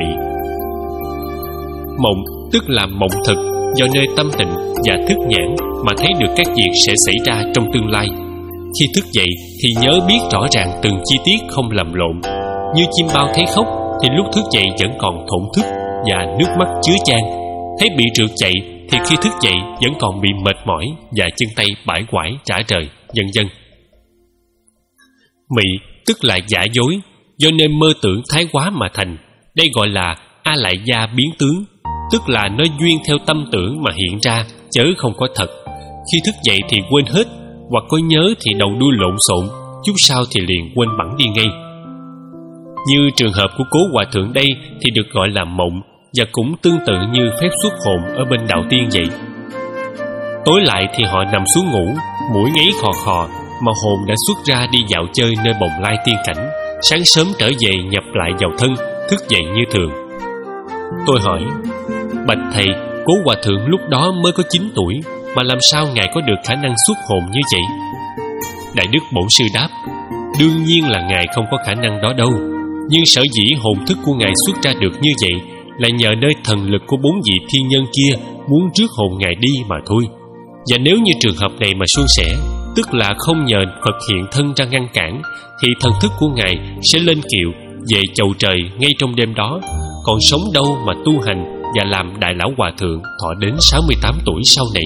Mộng tức là mộng thực, do nơi tâm tịnh và thức nhãn mà thấy được các việc sẽ xảy ra trong tương lai. Khi thức dậy thì nhớ biết rõ ràng từng chi tiết, không lầm lộn. Như chim bao thấy khóc thì lúc thức dậy vẫn còn thổn thức và nước mắt chứa chan. Thấy bị trượt chạy thì khi thức dậy vẫn còn bị mệt mỏi và chân tay bãi quải rã rời, vân vân. Mị tức là giả dối, do nên mơ tưởng thái quá mà thành. Đây gọi là a lại gia biến tướng, tức là nó duyên theo tâm tưởng mà hiện ra, chớ không có thật. Khi thức dậy thì quên hết, hoặc có nhớ thì đầu đuôi lộn xộn, chút sau thì liền quên bẵng đi ngay. Như trường hợp của Cố Hòa Thượng đây thì được gọi là mộng, và cũng tương tự như phép xuất hồn ở bên đạo tiên vậy. Tối lại thì họ nằm xuống ngủ, mũi ngáy khò khò, mà hồn đã xuất ra đi dạo chơi nơi bồng lai tiên cảnh. Sáng sớm trở về nhập lại vào thân, thức dậy như thường. Tôi hỏi: bạch thầy, Cố Hòa Thượng lúc đó mới có chín tuổi, mà làm sao ngài có được khả năng xuất hồn như vậy? Đại Đức Bổn Sư đáp: đương nhiên là ngài không có khả năng đó đâu, nhưng sở dĩ hồn thức của ngài xuất ra được như vậy là nhờ nơi thần lực của bốn vị thiên nhân kia muốn rước hồn ngài đi mà thôi. Và nếu như trường hợp này mà suôn sẻ, tức là không nhờ Phật hiện thân ra ngăn cản, thì thần thức của ngài sẽ lên kiệu về chầu trời ngay trong đêm đó, còn sống đâu mà tu hành và làm Đại Lão Hòa Thượng thọ đến sáu mươi tám tuổi sau này.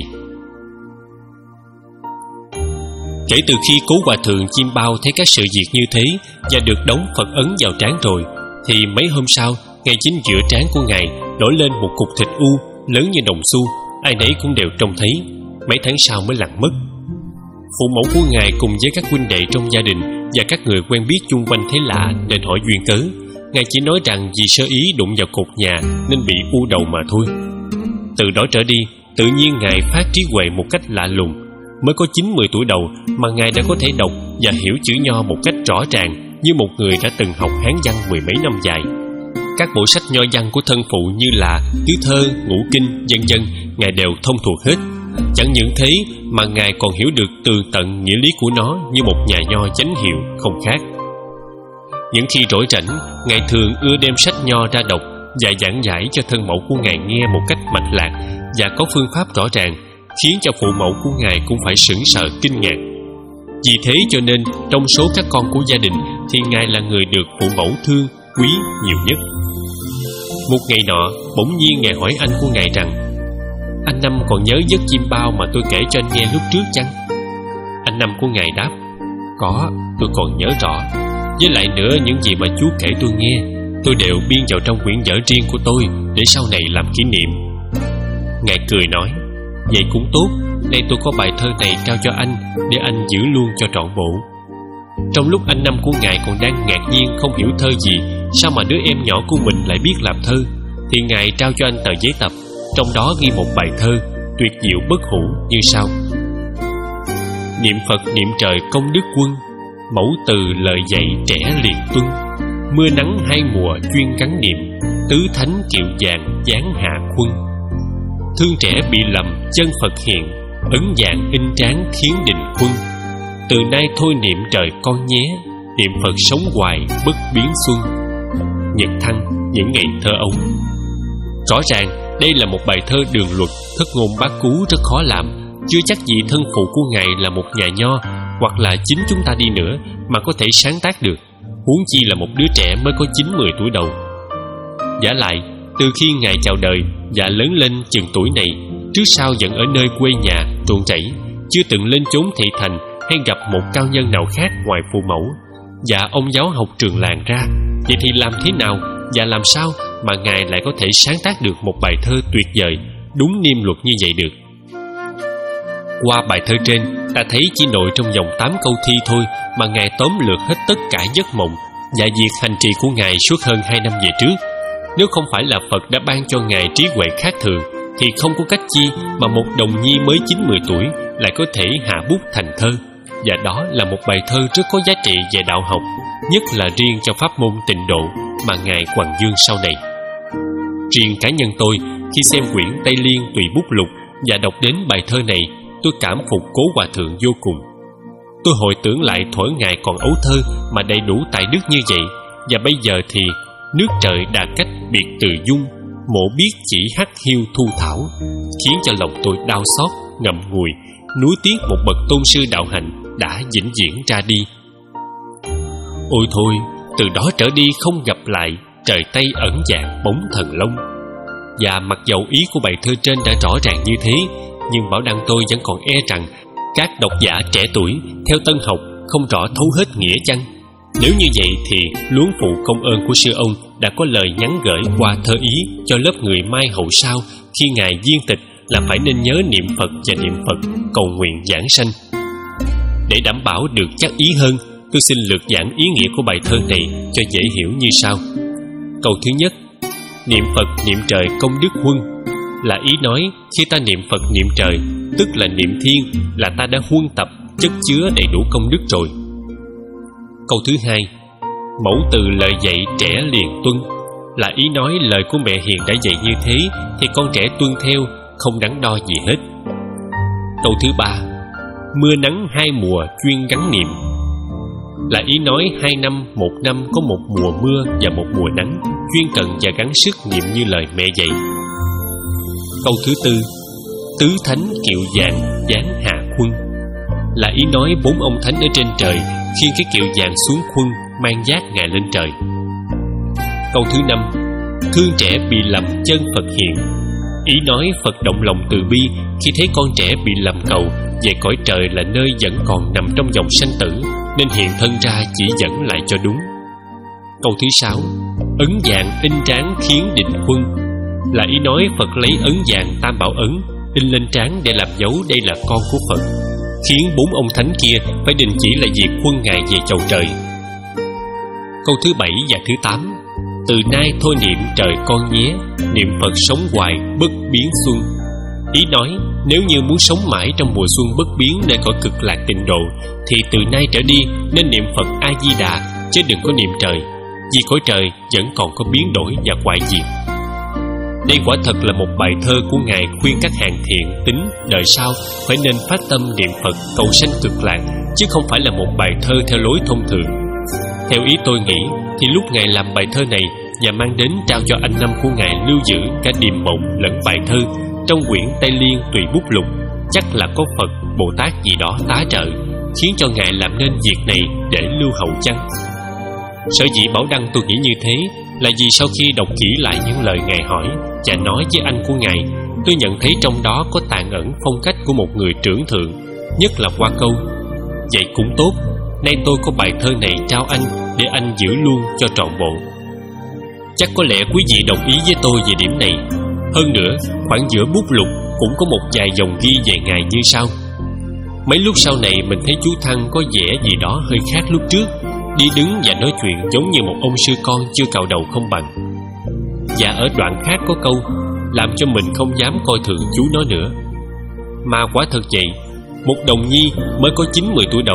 Kể từ khi Cố Hòa Thượng chim bao thấy các sự việc như thế và được đóng Phật ấn vào trán rồi, thì mấy hôm sau, ngay chính giữa trán của ngài nổi lên một cục thịt u lớn như đồng xu, ai nấy cũng đều trông thấy. Mấy tháng sau mới lặng mất. Phụ mẫu của ngài cùng với các huynh đệ trong gia đình và các người quen biết chung quanh thấy lạ nên hỏi duyên cớ. Ngài chỉ nói rằng vì sơ ý đụng vào cột nhà nên bị u đầu mà thôi. Từ đó trở đi, tự nhiên ngài phát trí huệ một cách lạ lùng. Mới có chín mười tuổi đầu mà ngài đã có thể đọc và hiểu chữ nho một cách rõ ràng, như một người đã từng học Hán văn mười mấy năm dài. Các bộ sách nho văn của thân phụ như là Tứ Thơ, Ngũ Kinh, vân vân, ngài đều thông thuộc hết. Chẳng những thế mà ngài còn hiểu được tường tận nghĩa lý của nó như một nhà nho chánh hiệu không khác. Những khi rỗi rảnh, ngài thường ưa đem sách nho ra đọc và giảng giải cho thân mẫu của ngài nghe một cách mạch lạc và có phương pháp rõ ràng, khiến cho phụ mẫu của ngài cũng phải sững sờ kinh ngạc. Vì thế cho nên trong số các con của gia đình thì ngài là người được phụ mẫu thương quý nhiều nhất. Một ngày nọ, bỗng nhiên ngài hỏi anh của ngài rằng: anh Năm còn nhớ giấc chim bao mà tôi kể cho anh nghe lúc trước chăng? Anh Năm của ngài đáp: có, tôi còn nhớ rõ. Với lại nữa, những gì mà chú kể tôi nghe, tôi đều biên vào trong quyển vở riêng của tôi để sau này làm kỷ niệm. Ngài cười nói: vậy cũng tốt, đây tôi có bài thơ này trao cho anh để anh giữ luôn cho trọn bộ. Trong lúc anh Năm của ngài còn đang ngạc nhiên không hiểu thơ gì, sao mà đứa em nhỏ của mình lại biết làm thơ, thì ngài trao cho anh tờ giấy tập, trong đó ghi một bài thơ tuyệt diệu bất hủ như sau: niệm Phật niệm trời công đức quân, Mẫu từ lời dạy trẻ liền tuân. Mưa nắng hai mùa chuyên gắn niệm, tứ thánh kiệu vàng giáng hạ quân. Thương trẻ bị lầm chân Phật hiện, ấn vàng in trán khiến định quân. Từ nay thôi niệm trời con nhé, niệm Phật sống hoài bất biến xuân. Nhật Thăng, những ngày thơ ấu. Rõ ràng đây là một bài thơ đường luật, thất ngôn bát cú rất khó làm. Chưa chắc gì thân phụ của ngài là một nhà nho, hoặc là chính chúng ta đi nữa, mà có thể sáng tác được, huống chi là một đứa trẻ mới có chín mười tuổi đầu. Vả lại, từ khi ngài chào đời và lớn lên chừng tuổi này, trước sau vẫn ở nơi quê nhà tuôn chảy, chưa từng lên chốn thị thành hay gặp một cao nhân nào khác ngoài phụ mẫu và ông giáo học trường làng ra. Vậy thì làm thế nào và làm sao mà ngài lại có thể sáng tác được một bài thơ tuyệt vời, đúng niêm luật như vậy được? Qua bài thơ trên, ta thấy chỉ nội trong vòng tám câu thi thôi mà ngài tóm lược hết tất cả giấc mộng và việc hành trì của ngài suốt hơn hai năm về trước. Nếu không phải là Phật đã ban cho ngài trí huệ khác thường, thì không có cách chi mà một đồng nhi mới chín mười tuổi lại có thể hạ bút thành thơ. Và đó là một bài thơ rất có giá trị về đạo học, nhất là riêng cho pháp môn tịnh độ mà ngài Hoằng Dương sau này. Riêng cá nhân tôi, khi xem quyển Tây Liên Tùy Bút Lục và đọc đến bài thơ này, tôi cảm phục Cố Hòa Thượng vô cùng. Tôi hồi tưởng lại thuở ngài còn ấu thơ mà đầy đủ tài đức như vậy, và bây giờ thì nước trời đà cách biệt từ dung, mộ biết chỉ hắc hiu thu thảo, khiến cho lòng tôi đau xót ngậm ngùi, nuối tiếc một bậc tôn sư đạo hành đã vĩnh viễn ra đi. Ôi thôi, từ đó trở đi không gặp lại, trời Tây ẩn dạng bóng thần long. Và mặc dầu ý của bài thơ trên đã rõ ràng như thế, nhưng Bảo Đăng tôi vẫn còn e rằng các độc giả trẻ tuổi theo tân học không rõ thấu hết nghĩa chăng. Nếu như vậy thì luống phụ công ơn của sư ông đã có lời nhắn gửi qua thơ ý cho lớp người mai hậu sau khi ngài viên tịch là phải nên nhớ niệm Phật và niệm Phật cầu nguyện giảng sanh. Để đảm bảo được chắc ý hơn, tôi xin lược giảng ý nghĩa của bài thơ này cho dễ hiểu như sau. Câu thứ nhất, niệm Phật niệm trời công đức huân, là ý nói khi ta niệm Phật niệm trời, tức là niệm thiên, là ta đã huân tập chất chứa đầy đủ công đức rồi. Câu thứ hai, mẫu từ lời dạy trẻ liền tuân, là ý nói lời của mẹ hiền đã dạy như thế thì con trẻ tuân theo, không đắn đo gì hết. Câu thứ ba, mưa nắng hai mùa chuyên gắn niệm, là ý nói hai năm một năm có một mùa mưa và một mùa nắng, chuyên cần và gắng sức niệm như lời mẹ dạy. Câu thứ tư, tứ thánh kiệu vàng giáng hạ quân, là ý nói bốn ông thánh ở trên trời khiêng cái kiệu vàng xuống khuân mang vác ngài lên trời. Câu thứ năm, thương trẻ bị lầm chân Phật hiện, ý nói Phật động lòng từ bi khi thấy con trẻ bị lầm cầu về cõi trời là nơi vẫn còn nằm trong dòng sanh tử, nên hiện thân ra chỉ dẫn lại cho đúng. Câu thứ sáu, ấn vàng in trán khiến định quân, là ý nói Phật lấy ấn vàng tam bảo ấn in lên trán để làm dấu đây là con của Phật, khiến bốn ông thánh kia phải đình chỉ là việc quân ngài về chầu trời. Câu thứ bảy và thứ tám, từ nay thôi niệm trời con nhé, niệm Phật sống hoài bất biến xuân, ý nói nếu như muốn sống mãi trong mùa xuân bất biến nơi cõi cực lạc tịnh độ thì từ nay trở đi nên niệm Phật A Di Đà, chứ đừng có niệm trời, vì cõi trời vẫn còn có biến đổi và hoại diệt. Đây quả thật là một bài thơ của ngài khuyên các hàng thiện tính đời sau phải nên phát tâm niệm Phật cầu sanh cực lạc, chứ không phải là một bài thơ theo lối thông thường. Theo ý tôi nghĩ thì lúc ngài làm bài thơ này và mang đến trao cho anh năm của ngài lưu giữ cả điềm mộng lẫn bài thơ trong quyển Tây Liên Tùy Bút Lục, chắc là có Phật Bồ Tát gì đó tá trợ, khiến cho ngài làm nên việc này để lưu hậu chăng? Sở dĩ Bảo Đăng tôi nghĩ như thế là vì sau khi đọc kỹ lại những lời ngài hỏi và nói với anh của ngài, tôi nhận thấy trong đó có tàn ẩn phong cách của một người trưởng thượng, nhất là qua câu vậy cũng tốt, nay tôi có bài thơ này trao anh để anh giữ luôn cho trọn bộ. Chắc có lẽ quý vị đồng ý với tôi về điểm này. Hơn nữa, khoảng giữa bút lục cũng có một vài dòng ghi về ngài như sau. Mấy lúc sau này mình thấy chú Thăng có vẻ gì đó hơi khác lúc trước, đi đứng và nói chuyện giống như một ông sư con chưa cạo đầu không bằng. Và ở đoạn khác có câu làm cho mình không dám coi thường chú nó nữa. Mà quả thật vậy, một đồng nhi mới có chín mười tuổi đầu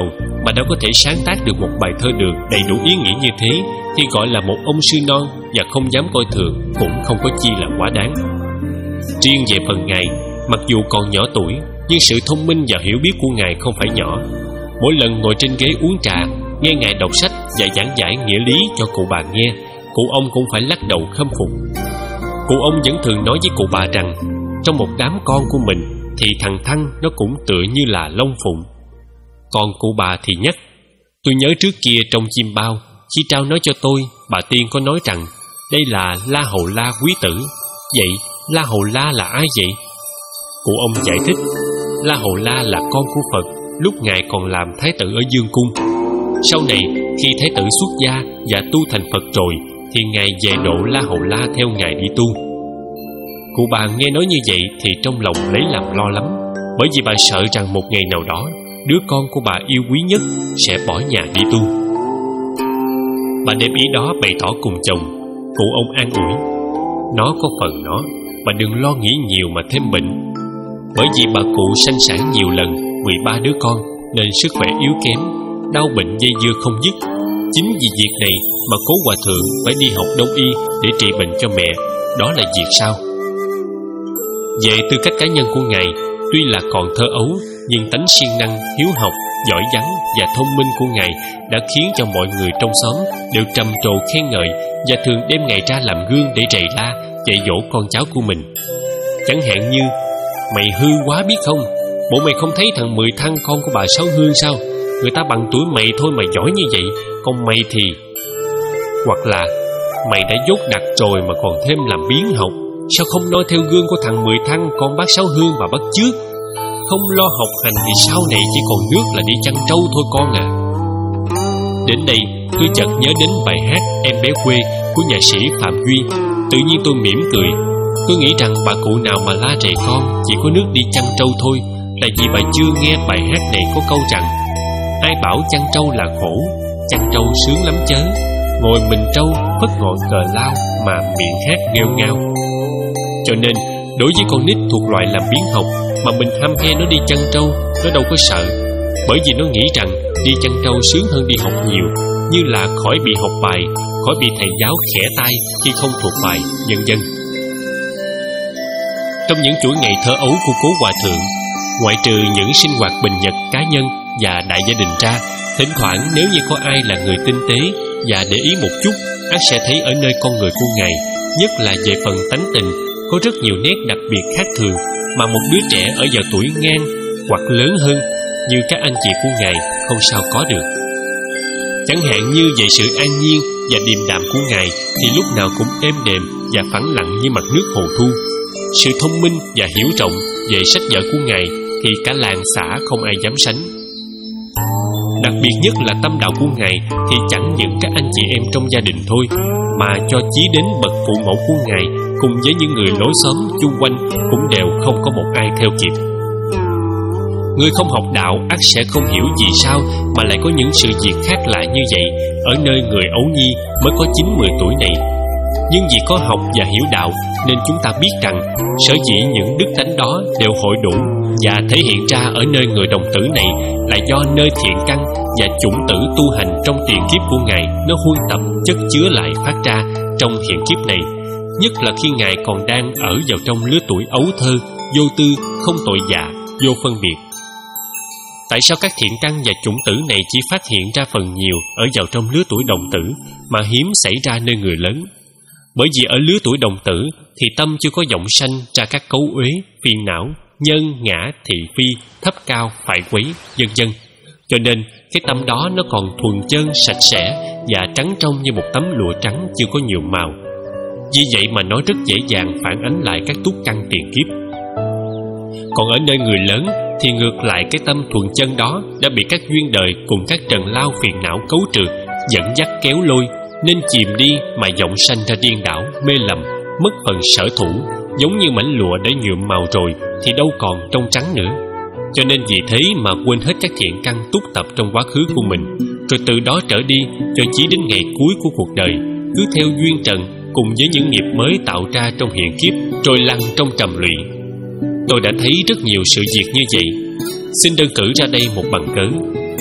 mà đâu có thể sáng tác được một bài thơ đường đầy đủ ý nghĩa như thế thì gọi là một ông sư non, và không dám coi thường cũng không có chi là quá đáng. Riêng về phần Ngài, mặc dù còn nhỏ tuổi, nhưng sự thông minh và hiểu biết của Ngài không phải nhỏ. Mỗi lần ngồi trên ghế uống trà, nghe Ngài đọc sách và giảng giải nghĩa lý cho cụ bà nghe, cụ ông cũng phải lắc đầu khâm phục. Cụ ông vẫn thường nói với cụ bà rằng trong một đám con của mình thì thằng Thăng nó cũng tựa như là lông phụng. Còn cụ bà thì nhắc: tôi nhớ trước kia trong chim bao, chị Trao nói cho tôi, bà Tiên có nói rằng đây là La Hầu La quý tử. Vậy La Hầu La là ai vậy? Cụ ông giải thích: La Hầu La là con của Phật lúc Ngài còn làm thái tử ở Dương Cung. Sau này khi thái tử xuất gia và tu thành Phật rồi thì Ngài về độ La Hầu La theo Ngài đi tu. Cụ bà nghe nói như vậy thì trong lòng lấy làm lo lắm, bởi vì bà sợ rằng một ngày nào đó đứa con của bà yêu quý nhất sẽ bỏ nhà đi tu. Bà đem ý đó bày tỏ cùng chồng. Cụ ông an ủi: nó có phần nó, bà đừng lo nghĩ nhiều mà thêm bệnh. Bởi vì bà cụ sanh sản nhiều lần, mười ba đứa con, nên sức khỏe yếu kém, đau bệnh dây dưa không dứt. Chính vì việc này mà Cố Hòa Thượng phải đi học đông y để trị bệnh cho mẹ. Đó là việc sao? Về tư cách cá nhân của Ngài, tuy là còn thơ ấu, nhưng tánh siêng năng, hiếu học, giỏi giắng và thông minh của Ngài đã khiến cho mọi người trong xóm đều trầm trồ khen ngợi và thường đem Ngài ra làm gương để rầy la, dạy dỗ con cháu của mình. Chẳng hạn như: mày hư quá biết không? Bộ mày không thấy thằng Mười Thăng con của bà Sáu Hương sao? Người ta bằng tuổi mày thôi mà giỏi như vậy, còn mày thì... Hoặc là: mày đã dốt đặc rồi mà còn thêm làm biến học, sao không noi theo gương của thằng Mười Thăng con bác Sáu Hương mà bắt chước? Không lo học hành thì sau này chỉ còn nước là đi chăn trâu thôi con à. Đến đây tôi chợt nhớ đến bài hát Em Bé Quê của nhạc sĩ Phạm Duy. Tự nhiên tôi mỉm cười. Tôi nghĩ rằng bà cụ nào mà la rầy con chỉ có nước đi chăn trâu thôi là vì bà chưa nghe bài hát này có câu rằng: ai bảo chăn trâu là khổ, chăn trâu sướng lắm chớ, ngồi mình trâu phất ngọn cờ lao mà miệng hát nghêu ngao. Cho nên đối với con nít thuộc loại làm biếng học mà mình hăm he nó đi chăn trâu, nó đâu có sợ, bởi vì nó nghĩ rằng đi chăn trâu sướng hơn đi học nhiều, như là khỏi bị học bài, khỏi bị thầy giáo khẽ tay khi không thuộc bài, vân vân. Trong những chuỗi ngày thơ ấu của Cố Hòa Thượng, ngoại trừ những sinh hoạt bình nhật cá nhân và đại gia đình ra, thỉnh thoảng nếu như có ai là người tinh tế và để ý một chút, ắt sẽ thấy ở nơi con người của Ngài, nhất là về phần tánh tình, có rất nhiều nét đặc biệt khác thường mà một đứa trẻ ở vào tuổi ngang hoặc lớn hơn như các anh chị của Ngài không sao có được. Chẳng hạn như về sự an nhiên và điềm đạm của Ngài thì lúc nào cũng êm đềm và phẳng lặng như mặt nước hồ thu. Sự thông minh và hiểu rộng về sách vở của Ngài thì cả làng xã không ai dám sánh. Đặc biệt nhất là tâm đạo của Ngài thì chẳng những các anh chị em trong gia đình thôi, mà cho chí đến bậc phụ mẫu của Ngài cùng với những người lối xóm chung quanh cũng đều không có một ai theo kịp. Người không học đạo ắt sẽ không hiểu vì sao mà lại có những sự việc khác lạ như vậy ở nơi người ấu nhi mới có chín mười tuổi này. Nhưng vì có học và hiểu đạo nên chúng ta biết rằng sở dĩ những đức tánh đó đều hội đủ và thể hiện ra ở nơi người đồng tử này là do nơi thiện căn và chủng tử tu hành trong tiền kiếp của Ngài nó huân tập chất chứa lại phát ra trong hiện kiếp này, nhất là khi Ngài còn đang ở vào trong lứa tuổi ấu thơ, vô tư, không tội dạ, vô phân biệt. Tại sao các thiện căn và chủng tử này chỉ phát hiện ra phần nhiều ở vào trong lứa tuổi đồng tử mà hiếm xảy ra nơi người lớn? Bởi vì ở lứa tuổi đồng tử thì tâm chưa có vọng sanh ra các cấu uế, phiền não, nhân, ngã, thị phi, thấp cao, phải quấy, vân vân. Cho nên cái tâm đó nó còn thuần chân, sạch sẽ và trắng trong như một tấm lụa trắng chưa có nhiều màu. Vì vậy mà nó rất dễ dàng phản ánh lại các túc căn tiền kiếp. Còn ở nơi người lớn thì ngược lại, cái tâm thuần chân đó đã bị các duyên đời cùng các trần lao phiền não cấu trượt, dẫn dắt kéo lôi, nên chìm đi mà vọng sanh ra điên đảo, mê lầm, mất phần sở thủ, giống như mảnh lụa đã nhuộm màu rồi thì đâu còn trong trắng nữa. Cho nên vì thế mà quên hết các thiện căn túc tập trong quá khứ của mình, rồi từ đó trở đi cho chí đến ngày cuối của cuộc đời, cứ theo duyên trần cùng với những nghiệp mới tạo ra trong hiện kiếp, trôi lăn trong trầm lụy. Tôi đã thấy rất nhiều sự việc như vậy. Xin đơn cử ra đây một bằng cớ.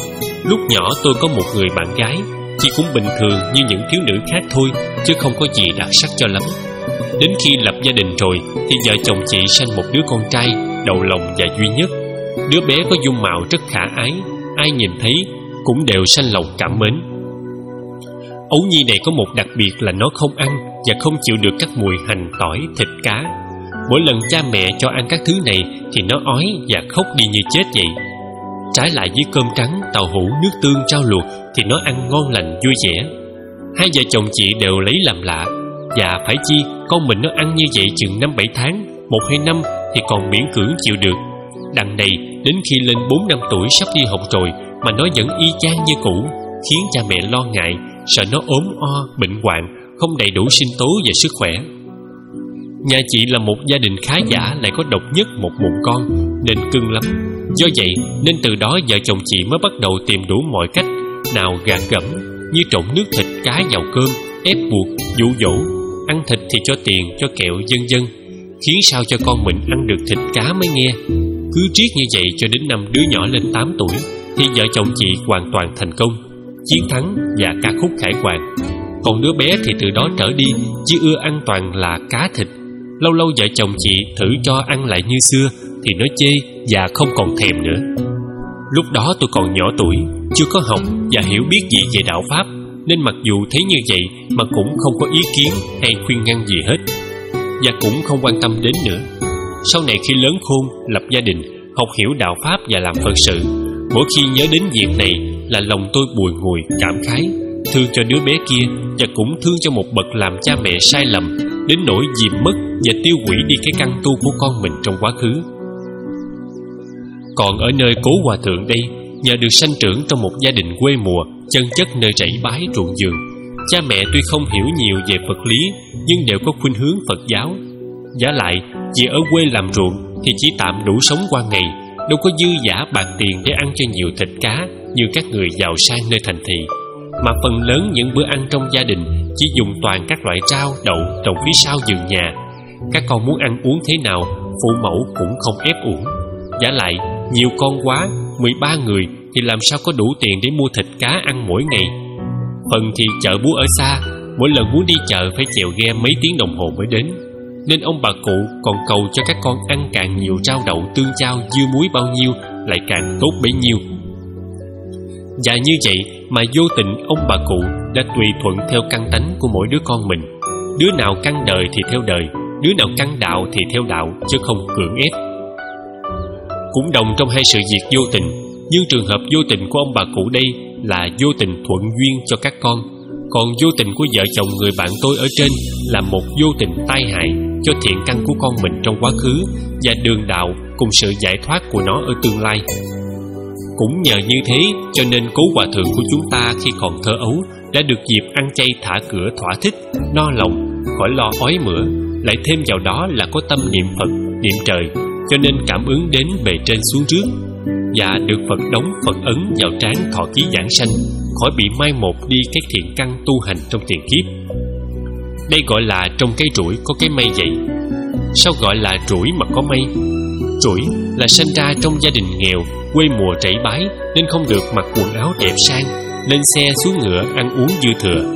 Lúc nhỏ tôi có một người bạn gái, chị cũng bình thường như những thiếu nữ khác thôi, chứ không có gì đặc sắc cho lắm. Đến khi lập gia đình rồi thì vợ chồng chị sanh một đứa con trai đầu lòng và duy nhất. Đứa bé có dung mạo rất khả ái, ai nhìn thấy cũng đều sanh lòng cảm mến. Ấu nhi này có một đặc biệt là nó không ăn và không chịu được các mùi hành, tỏi, thịt, cá. Mỗi lần cha mẹ cho ăn các thứ này thì nó ói và khóc đi như chết vậy. Trái lại với cơm trắng, tàu hũ, nước tương, rau luộc thì nó ăn ngon lành vui vẻ. Hai vợ chồng chị đều lấy làm lạ. Và phải chi con mình nó ăn như vậy chừng năm bảy tháng, một hai năm thì còn miễn cưỡng chịu được. Đằng này đến khi lên bốn năm tuổi sắp đi học rồi mà nó vẫn y chang như cũ, khiến cha mẹ lo ngại, sợ nó ốm o, bệnh hoạn, không đầy đủ sinh tố và sức khỏe. Nhà chị là một gia đình khá giả, lại có độc nhất một mụn con nên cưng lắm. Do vậy nên từ đó vợ chồng chị mới bắt đầu tìm đủ mọi cách, nào gạt gẫm như trộn nước thịt cá vào cơm, ép buộc, dụ dỗ, ăn thịt thì cho tiền, cho kẹo, vân vân, khiến sao cho con mình ăn được thịt cá mới nghe. Cứ triết như vậy cho đến năm đứa nhỏ lên tám tuổi thì vợ chồng chị hoàn toàn thành công, chiến thắng và ca khúc khải hoàn. Còn đứa bé thì từ đó trở đi chỉ ưa ăn toàn là cá thịt. Lâu lâu vợ chồng chị thử cho ăn lại như xưa thì nó chê và không còn thèm nữa. Lúc đó tôi còn nhỏ tuổi, chưa có học và hiểu biết gì về đạo Pháp, nên mặc dù thấy như vậy mà cũng không có ý kiến hay khuyên ngăn gì hết, và cũng không quan tâm đến nữa. Sau này khi lớn khôn, lập gia đình, học hiểu đạo Pháp và làm Phật sự, mỗi khi nhớ đến việc này là lòng tôi bùi ngùi, cảm khái, thương cho đứa bé kia và cũng thương cho một bậc làm cha mẹ sai lầm đến nỗi dìm mất và tiêu hủy đi cái căn tu của con mình trong quá khứ. Còn ở nơi Cố Hòa Thượng đây, nhờ được sanh trưởng trong một gia đình quê mùa, chân chất nơi rẫy bái ruộng vườn, cha mẹ tuy không hiểu nhiều về Phật lý nhưng đều có khuynh hướng Phật giáo. Vả lại vì ở quê làm ruộng thì chỉ tạm đủ sống qua ngày, đâu có dư dả bạc tiền để ăn cho nhiều thịt cá như các người giàu sang nơi thành thị, mà phần lớn những bữa ăn trong gia đình chỉ dùng toàn các loại rau đậu trồng phía sau vườn nhà. Các con muốn ăn uống thế nào, phụ mẫu cũng không ép uổng. Vả lại nhiều con quá, mười ba người thì làm sao có đủ tiền để mua thịt cá ăn mỗi ngày. Phần thì chợ búa ở xa, mỗi lần muốn đi chợ phải chèo ghe mấy tiếng đồng hồ mới đến, nên ông bà cụ còn cầu cho các con ăn càng nhiều rau đậu, tương chao, dưa muối bao nhiêu lại càng tốt bấy nhiêu. Và như vậy mà vô tình ông bà cụ đã tùy thuận theo căn tánh của mỗi đứa con mình. Đứa nào căn đời thì theo đời, đứa nào căn đạo thì theo đạo, chứ không cưỡng ép. Cũng đồng trong hai sự việc vô tình, nhưng trường hợp vô tình của ông bà cụ đây là vô tình thuận duyên cho các con, còn vô tình của vợ chồng người bạn tôi ở trên là một vô tình tai hại cho thiện căn của con mình trong quá khứ và đường đạo cùng sự giải thoát của nó ở tương lai. Cũng nhờ như thế cho nên Cố Hòa Thượng của chúng ta khi còn thơ ấu đã được dịp ăn chay thả cửa thỏa thích, no lòng, khỏi lo ói mửa, lại thêm vào đó là có tâm niệm Phật, niệm trời, cho nên cảm ứng đến bề trên xuống trước, và được Phật đóng Phật ấn vào trán thọ ký giảng sanh, khỏi bị mai một đi cái thiện căn tu hành trong tiền kiếp. Đây gọi là trong cái rủi có cái may vậy. Sao gọi là rủi mà có may? Rủi là sinh ra trong gia đình nghèo, quê mùa rẫy bái nên không được mặc quần áo đẹp sang, lên xe xuống ngựa ăn uống dư thừa.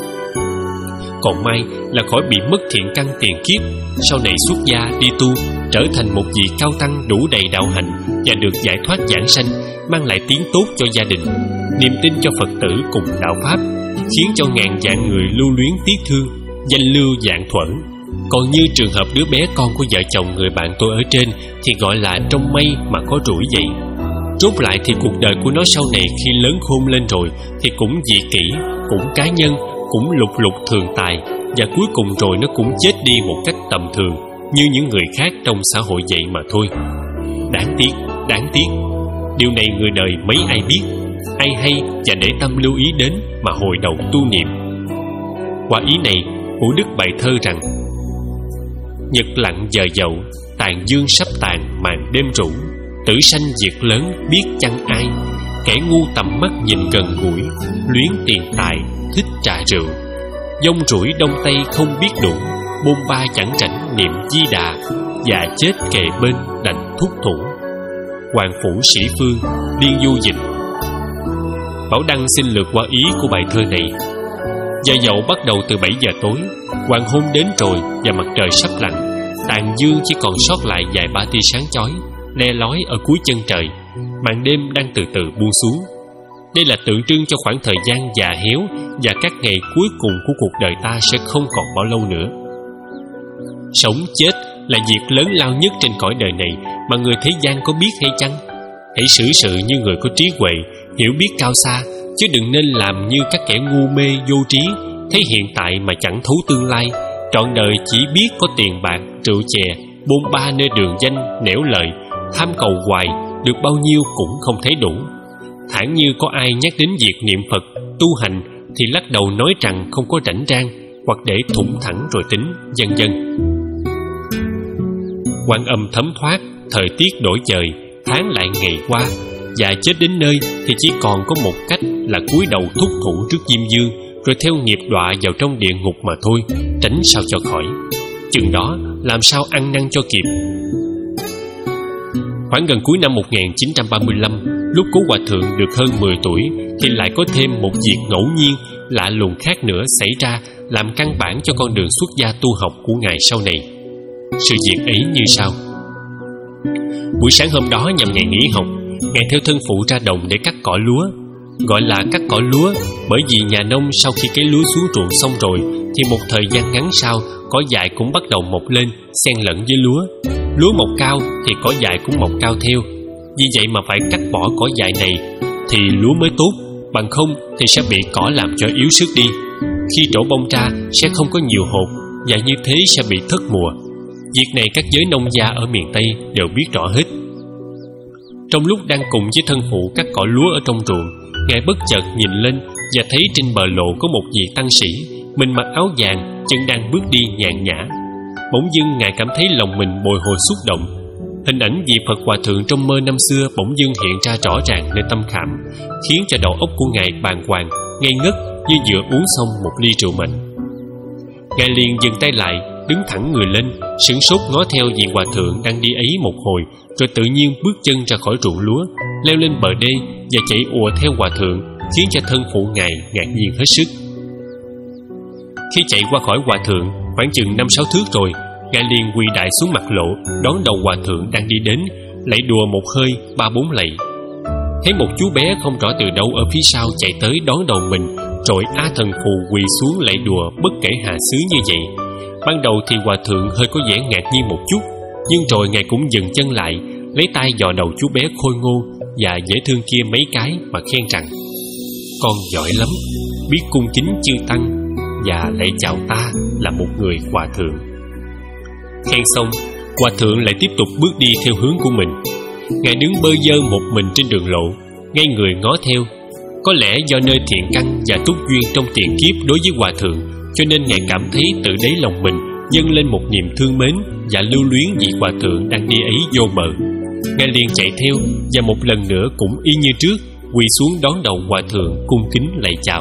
Còn may là khỏi bị mất thiện căn tiền kiếp, sau này xuất gia đi tu, trở thành một vị cao tăng đủ đầy đạo hạnh và được giải thoát giảng sanh, mang lại tiếng tốt cho gia đình, niềm tin cho Phật tử cùng đạo Pháp, khiến cho ngàn vạn người lưu luyến tiếc thương, danh lưu vạn thuẫn. Còn như trường hợp đứa bé con của vợ chồng người bạn tôi ở trên thì gọi là trong may mà có rủi vậy. Rốt lại thì cuộc đời của nó sau này khi lớn khôn lên rồi thì cũng dị kỷ, cũng cá nhân, cũng lục lục thường tài, và cuối cùng rồi nó cũng chết đi một cách tầm thường như những người khác trong xã hội vậy mà thôi. Đáng tiếc, đáng tiếc. Điều này người đời mấy ai biết, ai hay và để tâm lưu ý đến mà hồi đầu tu niệm. Qua ý này, Vũ Đức bài thơ rằng: nhật lặng giờ dậu, tàn dương sắp tàn màn đêm rủ, tử sanh diệt lớn biết chăng ai, kẻ ngu tầm mắt nhìn gần gũi, luyến tiền tài thích trà rượu, dông rủi đông tây không biết đủ, bôn ba chẳng rảnh niệm Di Đà, và chết kề bên đành thúc thủ. Hoàng Phủ Sĩ Phương, Liên Du Dịch. Bảo Đăng xin lược qua ý của bài thơ này. Giờ dậu bắt đầu từ bảy giờ tối, hoàng hôn đến rồi và mặt trời sắp lặn. Tàn dương chỉ còn sót lại vài ba tia sáng chói le lói ở cuối chân trời. Màn đêm đang từ từ buông xuống. Đây là tượng trưng cho khoảng thời gian già héo và các ngày cuối cùng của cuộc đời ta sẽ không còn bao lâu nữa. Sống chết là việc lớn lao nhất trên cõi đời này mà người thế gian có biết hay chăng? Hãy xử sự như người có trí huệ, hiểu biết cao xa, chứ đừng nên làm như các kẻ ngu mê vô trí, thấy hiện tại mà chẳng thấu tương lai, trọn đời chỉ biết có tiền bạc, rượu chè, bôn ba nơi đường danh, nẻo lợi, tham cầu hoài, được bao nhiêu cũng không thấy đủ. Thản như có ai nhắc đến việc niệm Phật, tu hành thì lắc đầu nói rằng không có rảnh rang, hoặc để thủng thẳng rồi tính, vân vân. Quan âm thấm thoát, thời tiết đổi dời, tháng lại ngày qua, và chết đến nơi thì chỉ còn có một cách là cúi đầu thúc thủ trước Diêm Dương, rồi theo nghiệp đọa vào trong địa ngục mà thôi, tránh sao cho khỏi. Chừng đó làm sao ăn năn cho kịp. Khoảng gần cuối năm một nghìn chín trăm ba mươi lăm, lúc Cố Hòa Thượng được hơn mười tuổi, thì lại có thêm một việc ngẫu nhiên lạ lùng khác nữa xảy ra, làm căn bản cho con đường xuất gia tu học của Ngài sau này. Sự việc ấy như sau. Buổi sáng hôm đó nhằm ngày nghỉ học, Ngài theo thân phụ ra đồng để cắt cỏ lúa. Gọi là cắt cỏ lúa bởi vì nhà nông sau khi cấy lúa xuống ruộng xong rồi thì một thời gian ngắn sau, cỏ dại cũng bắt đầu mọc lên, xen lẫn với lúa. Lúa mọc cao thì cỏ dại cũng mọc cao theo. Vì vậy mà phải cắt bỏ cỏ dại này thì lúa mới tốt, bằng không thì sẽ bị cỏ làm cho yếu sức đi. Khi trổ bông ra sẽ không có nhiều hột, và như thế sẽ bị thất mùa. Việc này các giới nông gia ở miền Tây đều biết rõ hết. Trong lúc đang cùng với thân phụ cắt cỏ lúa ở trong ruộng, Ngài bất chợt nhìn lên và thấy trên bờ lộ có một vị tăng sĩ, mình mặc áo vàng, chân đang bước đi nhàn nhã. Bỗng dưng Ngài cảm thấy lòng mình bồi hồi xúc động. Hình ảnh vị Phật Hòa Thượng trong mơ năm xưa bỗng dưng hiện ra rõ ràng nơi tâm khảm, khiến cho đầu óc của Ngài bàng hoàng, ngây ngất như vừa uống xong một ly rượu mạnh. Ngài liền dừng tay lại, đứng thẳng người lên, sửng sốt ngó theo vị Hòa Thượng đang đi ấy một hồi, rồi tự nhiên bước chân ra khỏi ruộng lúa, leo lên bờ đê và chạy ùa theo Hòa Thượng, khiến cho thân phụ Ngài ngạc nhiên hết sức. Khi chạy qua khỏi Hòa Thượng khoảng chừng năm sáu thước rồi, Ngài liền quỳ đại xuống mặt lộ, đón đầu Hòa Thượng đang đi đến, lạy đùa một hơi ba bốn lạy. Thấy một chú bé không rõ từ đâu ở phía sau chạy tới đón đầu mình, rồi A Thần Phù quỳ xuống lạy đùa bất kể hạ xứ như vậy. Ban đầu thì Hòa Thượng hơi có vẻ ngạc nhiên một chút, nhưng rồi Ngài cũng dừng chân lại, lấy tay dò đầu chú bé khôi ngô và dễ thương kia mấy cái mà khen rằng: "Con giỏi lắm, biết cung kính chư tăng và lạy chào ta là một người Hòa Thượng." Khen xong, Hòa Thượng lại tiếp tục bước đi theo hướng của mình. Ngài đứng bơ vơ một mình trên đường lộ, ngay người ngó theo. Có lẽ do nơi thiện căn và túc duyên trong tiền kiếp đối với Hòa Thượng, cho nên Ngài cảm thấy tự đáy lòng mình dâng lên một niềm thương mến và lưu luyến vị Hòa Thượng đang đi ấy vô bờ. Ngài liền chạy theo và một lần nữa cũng y như trước, quỳ xuống đón đầu Hòa Thượng cung kính lạy chào.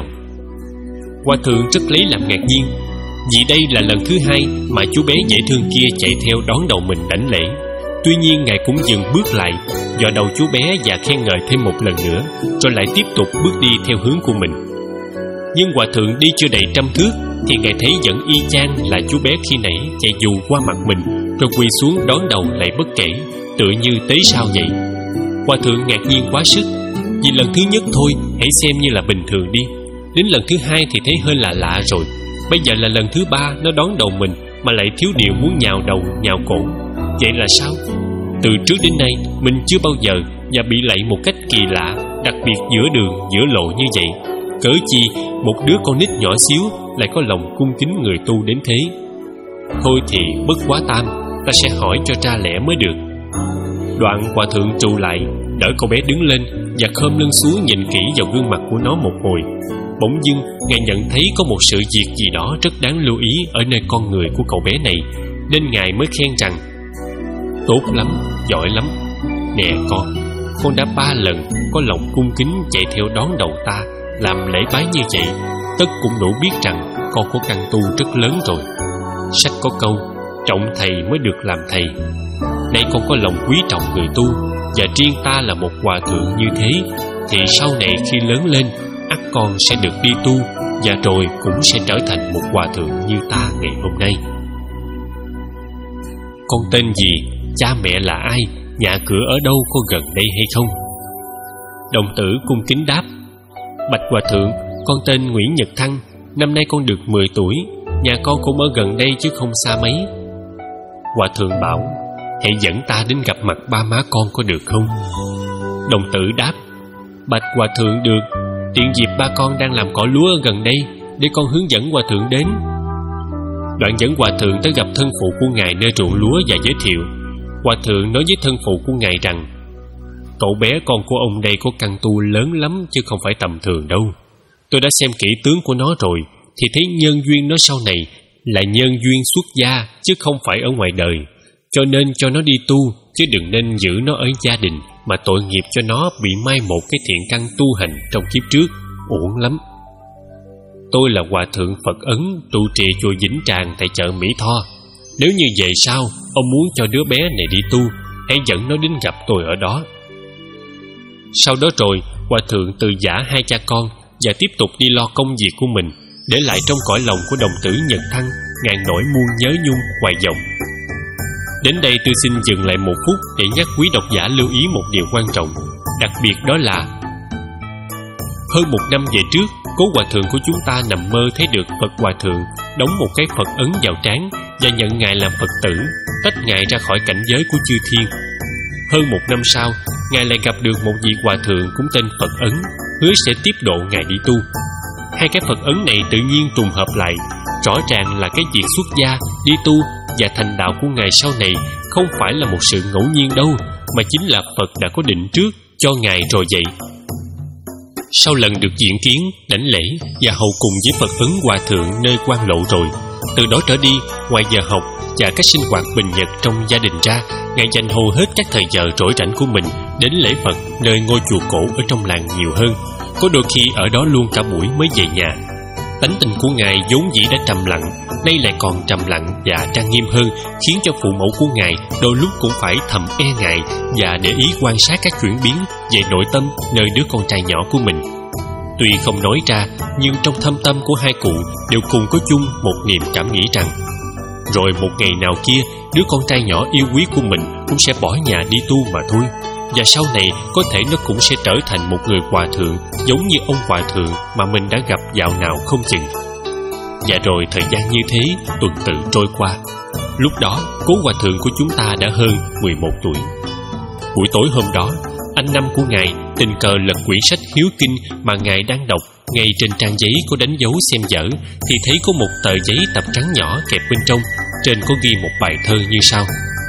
Hòa Thượng rất lấy làm ngạc nhiên, vì đây là lần thứ hai mà chú bé dễ thương kia chạy theo đón đầu mình đảnh lễ. Tuy nhiên Ngài cũng dừng bước lại, dò đầu chú bé và khen ngợi thêm một lần nữa, rồi lại tiếp tục bước đi theo hướng của mình. Nhưng Hòa Thượng đi chưa đầy trăm thước thì Ngài thấy vẫn y chang là chú bé khi nãy chạy dù qua mặt mình, rồi quỳ xuống đón đầu lại bất kể, tựa như tế sao vậy. Hòa Thượng ngạc nhiên quá sức, vì lần thứ nhất thôi hãy xem như là bình thường đi, đến lần thứ hai thì thấy hơi lạ lạ rồi, bây giờ là lần thứ ba nó đón đầu mình mà lại thiếu điều muốn nhào đầu nhào cổ. Vậy là sao? Từ trước đến nay mình chưa bao giờ và bị lạy một cách kỳ lạ, đặc biệt giữa đường giữa lộ như vậy. Cớ chi một đứa con nít nhỏ xíu lại có lòng cung kính người tu đến thế? Thôi thì bất quá tam, ta sẽ hỏi cho ra lẽ mới được. Đoạn Hòa Thượng trụ lại, đỡ cậu bé đứng lên và khom lưng xuống nhìn kỹ vào gương mặt của nó một hồi. Bỗng dưng Ngài nhận thấy có một sự việc gì đó rất đáng lưu ý ở nơi con người của cậu bé này, nên Ngài mới khen rằng: "Tốt lắm, giỏi lắm. Nè con, con đã ba lần có lòng cung kính chạy theo đón đầu ta, làm lễ bái như vậy, tất cũng đủ biết rằng con có căn tu rất lớn rồi. Sách có câu, trọng thầy mới được làm thầy. Nay con có lòng quý trọng người tu, và riêng ta là một Hòa Thượng như thế, thì sau này khi lớn lên, ắt con sẽ được đi tu, và rồi cũng sẽ trở thành một hòa thượng như ta ngày hôm nay. Con tên gì? Cha mẹ là ai? Nhà cửa ở đâu, có gần đây hay không? Đồng tử cung kính đáp: Bạch hòa thượng, con tên Nguyễn Nhật Thăng, năm nay con được mười tuổi, nhà con cũng ở gần đây chứ không xa mấy. Hòa thượng bảo: hãy dẫn ta đến gặp mặt ba má con có được không? Đồng tử đáp: Bạch hòa thượng, được. Tiện dịp ba con đang làm cỏ lúa ở gần đây, để con hướng dẫn hòa thượng đến. Đoạn dẫn hòa thượng tới gặp thân phụ của ngài nơi ruộng lúa và giới thiệu. Hòa thượng nói với thân phụ của ngài rằng: cậu bé con của ông đây có căn tu lớn lắm chứ không phải tầm thường đâu. Tôi đã xem kỹ tướng của nó rồi, thì thấy nhân duyên nó sau này là nhân duyên xuất gia chứ không phải ở ngoài đời. Cho nên cho nó đi tu, chứ đừng nên giữ nó ở gia đình, mà tội nghiệp cho nó bị mai một cái thiện căn tu hành trong kiếp trước, uổng lắm. Tôi là hòa thượng Phật Ấn, trụ trì chùa Vĩnh Tràng tại chợ Mỹ Tho. Nếu như về sau ông muốn cho đứa bé này đi tu, hãy dẫn nó đến gặp tôi ở đó. Sau đó rồi, hòa thượng từ giã hai cha con và tiếp tục đi lo công việc của mình, để lại trong cõi lòng của đồng tử Nhật Thăng ngàn nỗi muôn nhớ nhung hoài vọng. Đến đây tôi xin dừng lại một phút để nhắc quý độc giả lưu ý một điều quan trọng, đặc biệt đó là hơn một năm về trước, cố hòa thượng của chúng ta nằm mơ thấy được Phật hòa thượng đóng một cái Phật ấn vào trán và nhận ngài làm Phật tử, tách ngài ra khỏi cảnh giới của chư thiên. Hơn một năm sau, ngài lại gặp được một vị hòa thượng cũng tên Phật Ấn, hứa sẽ tiếp độ ngài đi tu. Hai cái Phật ấn này tự nhiên trùng hợp lại, rõ ràng là cái việc xuất gia, đi tu và thành đạo của ngài sau này không phải là một sự ngẫu nhiên đâu, mà chính là Phật đã có định trước cho ngài rồi vậy. Sau lần được diện kiến, đảnh lễ và hầu cùng với Phật Ấn hòa thượng nơi quan lộ rồi, từ đó trở đi, ngoài giờ học và các sinh hoạt bình nhật trong gia đình ra, ngài dành hầu hết các thời giờ rỗi rảnh của mình đến lễ Phật nơi ngôi chùa cổ ở trong làng nhiều hơn. Có đôi khi ở đó luôn cả buổi mới về nhà. Tánh tình của ngài vốn dĩ đã trầm lặng, nay lại còn trầm lặng và trang nghiêm hơn, khiến cho phụ mẫu của ngài đôi lúc cũng phải thầm e ngại và để ý quan sát các chuyển biến về nội tâm nơi đứa con trai nhỏ của mình. Tuy không nói ra, nhưng trong thâm tâm của hai cụ đều cùng có chung một niềm cảm nghĩ rằng rồi một ngày nào kia, đứa con trai nhỏ yêu quý của mình cũng sẽ bỏ nhà đi tu mà thôi. Và sau này có thể nó cũng sẽ trở thành một người hòa thượng giống như ông hòa thượng mà mình đã gặp dạo nào không chừng. Và rồi thời gian như thế tuần tự trôi qua. Lúc đó cố hòa thượng của chúng ta đã hơn mười một tuổi. Buổi tối hôm đó, anh Năm của ngài tình cờ lật quyển sách Hiếu Kinh mà ngài đang đọc. Ngay trên trang giấy có đánh dấu xem dở thì thấy có một tờ giấy tập trắng nhỏ kẹp bên trong. Trên có ghi một bài thơ như sau: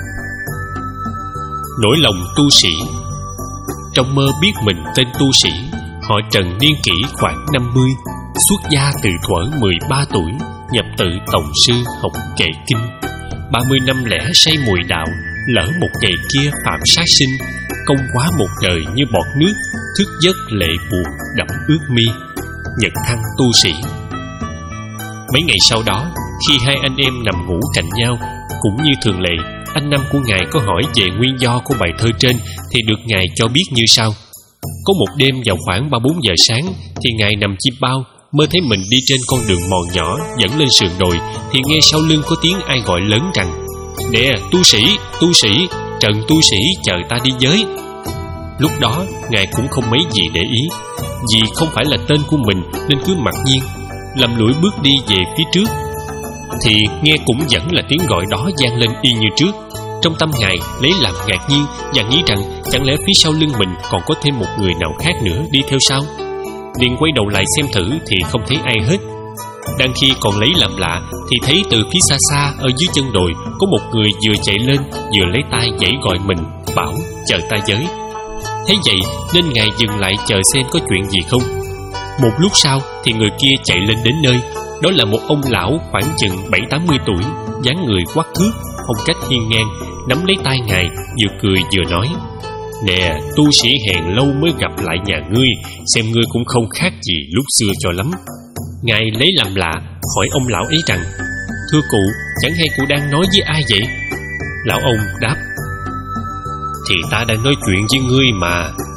nỗi lòng tu sĩ. Trong mơ biết mình tên tu sĩ, họ Trần niên kỷ khoảng năm mươi, xuất gia từ thuở mười ba tuổi, nhập tự tổng sư học kệ kinh. Ba mươi năm lẻ say mùi đạo, lỡ một ngày kia phạm sát sinh, công quá một đời như bọt nước, thức giấc lệ buồn đẫm ướt mi. Nhật Thăng tu sĩ. Mấy ngày sau đó, khi hai anh em nằm ngủ cạnh nhau, cũng như thường lệ, anh Năm của ngài có hỏi về nguyên do của bài thơ trên thì được ngài cho biết như sau: có một đêm vào khoảng ba bốn giờ sáng, thì ngài nằm chim bao, mơ thấy mình đi trên con đường mòn nhỏ dẫn lên sườn đồi, thì nghe sau lưng có tiếng ai gọi lớn rằng: nè tu sĩ, tu sĩ, Trần tu sĩ chờ ta đi với. Lúc đó ngài cũng không mấy gì để ý, vì không phải là tên của mình nên cứ mặc nhiên lầm lũi bước đi về phía trước. Thì nghe cũng vẫn là tiếng gọi đó vang lên y như trước. Trong tâm ngài lấy làm ngạc nhiên và nghĩ rằng chẳng lẽ phía sau lưng mình còn có thêm một người nào khác nữa đi theo sao? Liền quay đầu lại xem thử thì không thấy ai hết. Đang khi còn lấy làm lạ thì thấy từ phía xa xa ở dưới chân đồi có một người vừa chạy lên vừa lấy tay giãy gọi mình, bảo chờ ta với. Thấy vậy nên ngài dừng lại chờ xem có chuyện gì không. Một lúc sau thì người kia chạy lên đến nơi. Đó là một ông lão khoảng chừng bảy tám mươi tuổi, dáng người quắc thước, phong cách hiên ngang, nắm lấy tay ngài, vừa cười vừa nói: nè tu sĩ hèn lâu mới gặp lại nhà ngươi, xem ngươi cũng không khác gì lúc xưa cho lắm. Ngài lấy làm lạ, hỏi ông lão ấy rằng: thưa cụ, chẳng hay cụ đang nói với ai vậy? Lão ông đáp: thì ta đang nói chuyện với ngươi mà.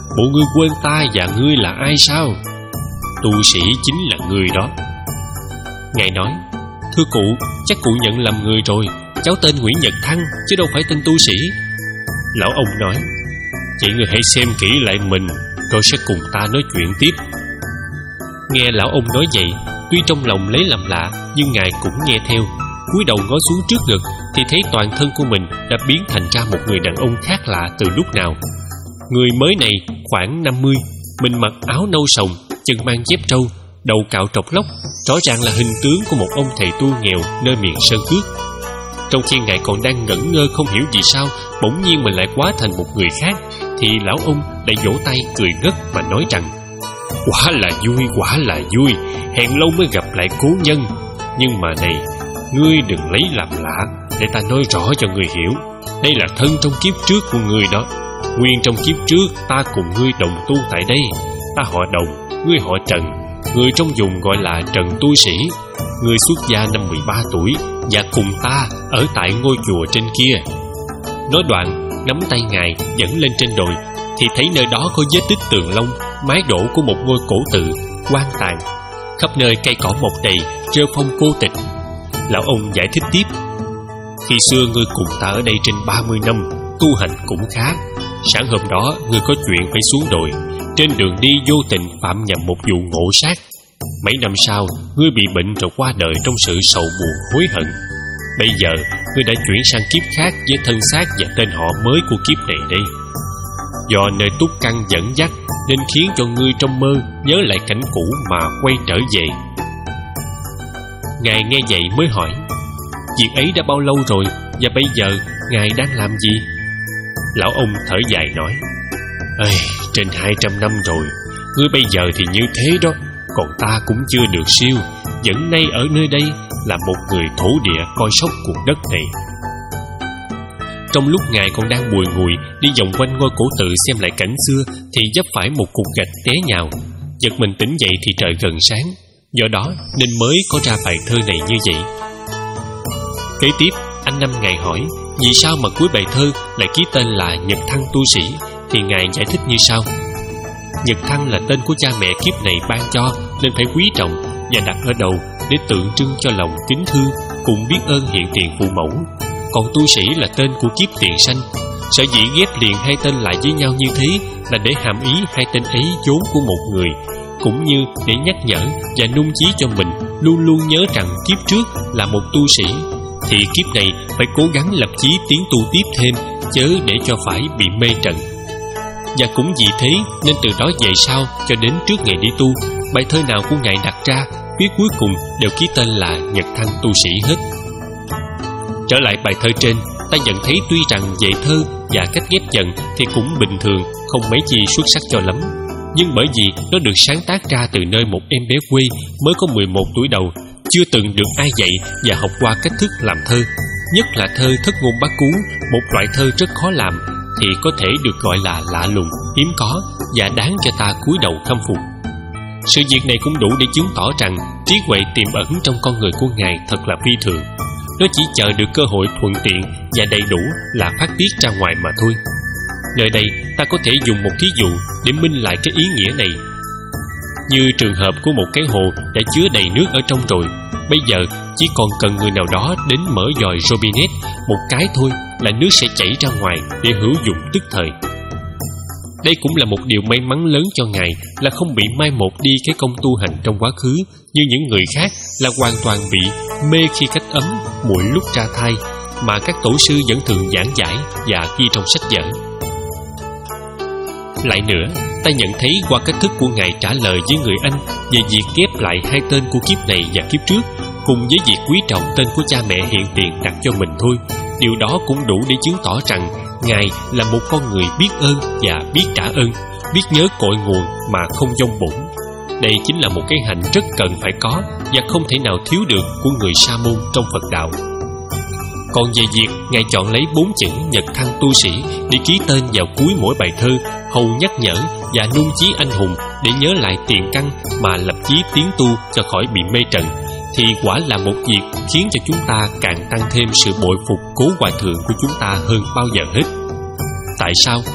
bộ ngươi quên ta và ngươi là ai sao? Tu sĩ chính là ngươi đó. Ngài nói: Thưa cụ, chắc cụ nhận lầm người rồi. Cháu tên Nguyễn Nhật Thăng, chứ đâu phải tên tu sĩ. Lão ông nói: Vậy ngươi hãy xem kỹ lại mình, rồi sẽ cùng ta nói chuyện tiếp. Nghe lão ông nói vậy, tuy trong lòng lấy làm lạ, nhưng ngài cũng nghe theo. Cúi đầu ngó xuống trước ngực, thì thấy toàn thân của mình đã biến thành ra một người đàn ông khác lạ từ lúc nào. Người mới này khoảng năm mươi, mình mặc áo nâu sồng, chân mang dép trâu, đầu cạo trọc lóc, rõ ràng là hình tướng của một ông thầy tu nghèo nơi miền Sơn Cước. Trong khi ngài còn đang ngẩn ngơ không hiểu vì sao bỗng nhiên mình lại hóa thành một người khác, thì lão ông đã vỗ tay cười ngất mà nói rằng: Quả là vui, quả là vui, hẹn lâu mới gặp lại cố nhân. Nhưng mà này, ngươi đừng lấy làm lạ, để ta nói rõ cho ngươi hiểu. Đây là thân trong kiếp trước của ngươi đó. Nguyên trong kiếp trước ta cùng ngươi đồng tu tại đây. Ta họ Đồng, ngươi họ Trần. Người trong vùng gọi là Trần tu sĩ. Ngươi xuất gia năm mười ba tuổi và cùng ta ở tại ngôi chùa trên kia. Nói đoạn, nắm tay ngài dẫn lên trên đồi, thì thấy nơi đó có vết tích tường lông, mái đổ của một ngôi cổ tự, quan tàn. Khắp nơi cây cỏ mọc đầy, rêu phong cô tịch. Lão ông giải thích tiếp: Khi xưa ngươi cùng ta ở đây trên ba mươi năm, tu hành cũng khá. Sáng hôm đó ngươi có chuyện phải xuống đồi. Trên đường đi vô tình phạm nhầm một vụ ngộ sát. Mấy năm sau ngươi bị bệnh rồi qua đời trong sự sầu buồn hối hận. Bây giờ ngươi đã chuyển sang kiếp khác với thân xác và tên họ mới của kiếp này đây. Do nơi túc căn dẫn dắt nên khiến cho ngươi trong mơ nhớ lại cảnh cũ mà quay trở về. Ngài nghe vậy mới hỏi: Việc ấy đã bao lâu rồi, và bây giờ ngài đang làm gì? Lão ông thở dài nói: Ê, trên hai trăm năm rồi. Ngươi bây giờ thì như thế đó, còn ta cũng chưa được siêu, vẫn nay ở nơi đây là một người thổ địa coi sóc cuộc đất này. Trong lúc ngài còn đang bùi ngùi đi vòng quanh ngôi cổ tự xem lại cảnh xưa, thì vấp phải một cục gạch té nhào. Giật mình tỉnh dậy thì trời gần sáng. Do đó nên mới có ra bài thơ này như vậy. Kế tiếp, anh Năm ngài hỏi vì sao mà cuối bài thơ lại ký tên là Nhật Thăng tu sĩ, thì ngài giải thích như sau: Nhật Thăng là tên của cha mẹ kiếp này ban cho, nên phải quý trọng và đặt ở đầu để tượng trưng cho lòng kính thương cùng biết ơn hiện tiền phụ mẫu. Còn tu sĩ là tên của kiếp tiền sanh. Sở dĩ ghép liền hai tên lại với nhau như thế là để hàm ý hai tên ấy vốn của một người, cũng như để nhắc nhở và nung chí cho mình luôn luôn nhớ rằng kiếp trước là một tu sĩ, thì kiếp này phải cố gắng lập chí tiến tu tiếp thêm, chớ để cho phải bị mê trần. Và cũng vì thế nên từ đó về sau cho đến trước ngày đi tu, bài thơ nào của ngài đặt ra, phía cuối cùng đều ký tên là Nhật Thăng tu sĩ hết. Trở lại bài thơ trên, ta nhận thấy tuy rằng về thơ và cách ghép dần thì cũng bình thường, không mấy chi xuất sắc cho lắm. Nhưng bởi vì nó được sáng tác ra từ nơi một em bé quê mới có mười một tuổi đầu, chưa từng được ai dạy và học qua cách thức làm thơ, nhất là thơ thất ngôn bát cú, một loại thơ rất khó làm, thì có thể được gọi là lạ lùng, hiếm có và đáng cho ta cúi đầu khâm phục. Sự việc này cũng đủ để chứng tỏ rằng trí huệ tiềm ẩn trong con người của ngài thật là phi thường. Nó chỉ chờ được cơ hội thuận tiện và đầy đủ là phát tiết ra ngoài mà thôi. Nơi đây ta có thể dùng một thí dụ để minh lại cái ý nghĩa này. Như trường hợp của một cái hồ đã chứa đầy nước ở trong rồi, bây giờ chỉ còn cần người nào đó đến mở dòi robinet một cái thôi là nước sẽ chảy ra ngoài để hữu dụng tức thời. Đây cũng là một điều may mắn lớn cho ngài là không bị mai một đi cái công tu hành trong quá khứ, như những người khác là hoàn toàn bị mê khi cách ấm, muội lúc ra thai, mà các tổ sư vẫn thường giảng giải và ghi trong sách vở. Lại nữa, ta nhận thấy qua cách thức của ngài trả lời với người Anh về việc ghép lại hai tên của kiếp này và kiếp trước, cùng với việc quý trọng tên của cha mẹ hiện tiền đặt cho mình thôi, điều đó cũng đủ để chứng tỏ rằng ngài là một con người biết ơn và biết trả ơn, biết nhớ cội nguồn mà không vong bổn. Đây chính là một cái hạnh rất cần phải có và không thể nào thiếu được của người sa môn trong Phật đạo. Còn về việc ngài chọn lấy bốn chữ Nhật Thăng tu sĩ để ký tên vào cuối mỗi bài thơ, hầu nhắc nhở và nung chí anh hùng để nhớ lại tiền căn mà lập chí tiến tu cho khỏi bị mê trần, thì quả là một việc khiến cho chúng ta càng tăng thêm sự bội phục Cố Hòa Thượng của chúng ta hơn bao giờ hết. Tại sao?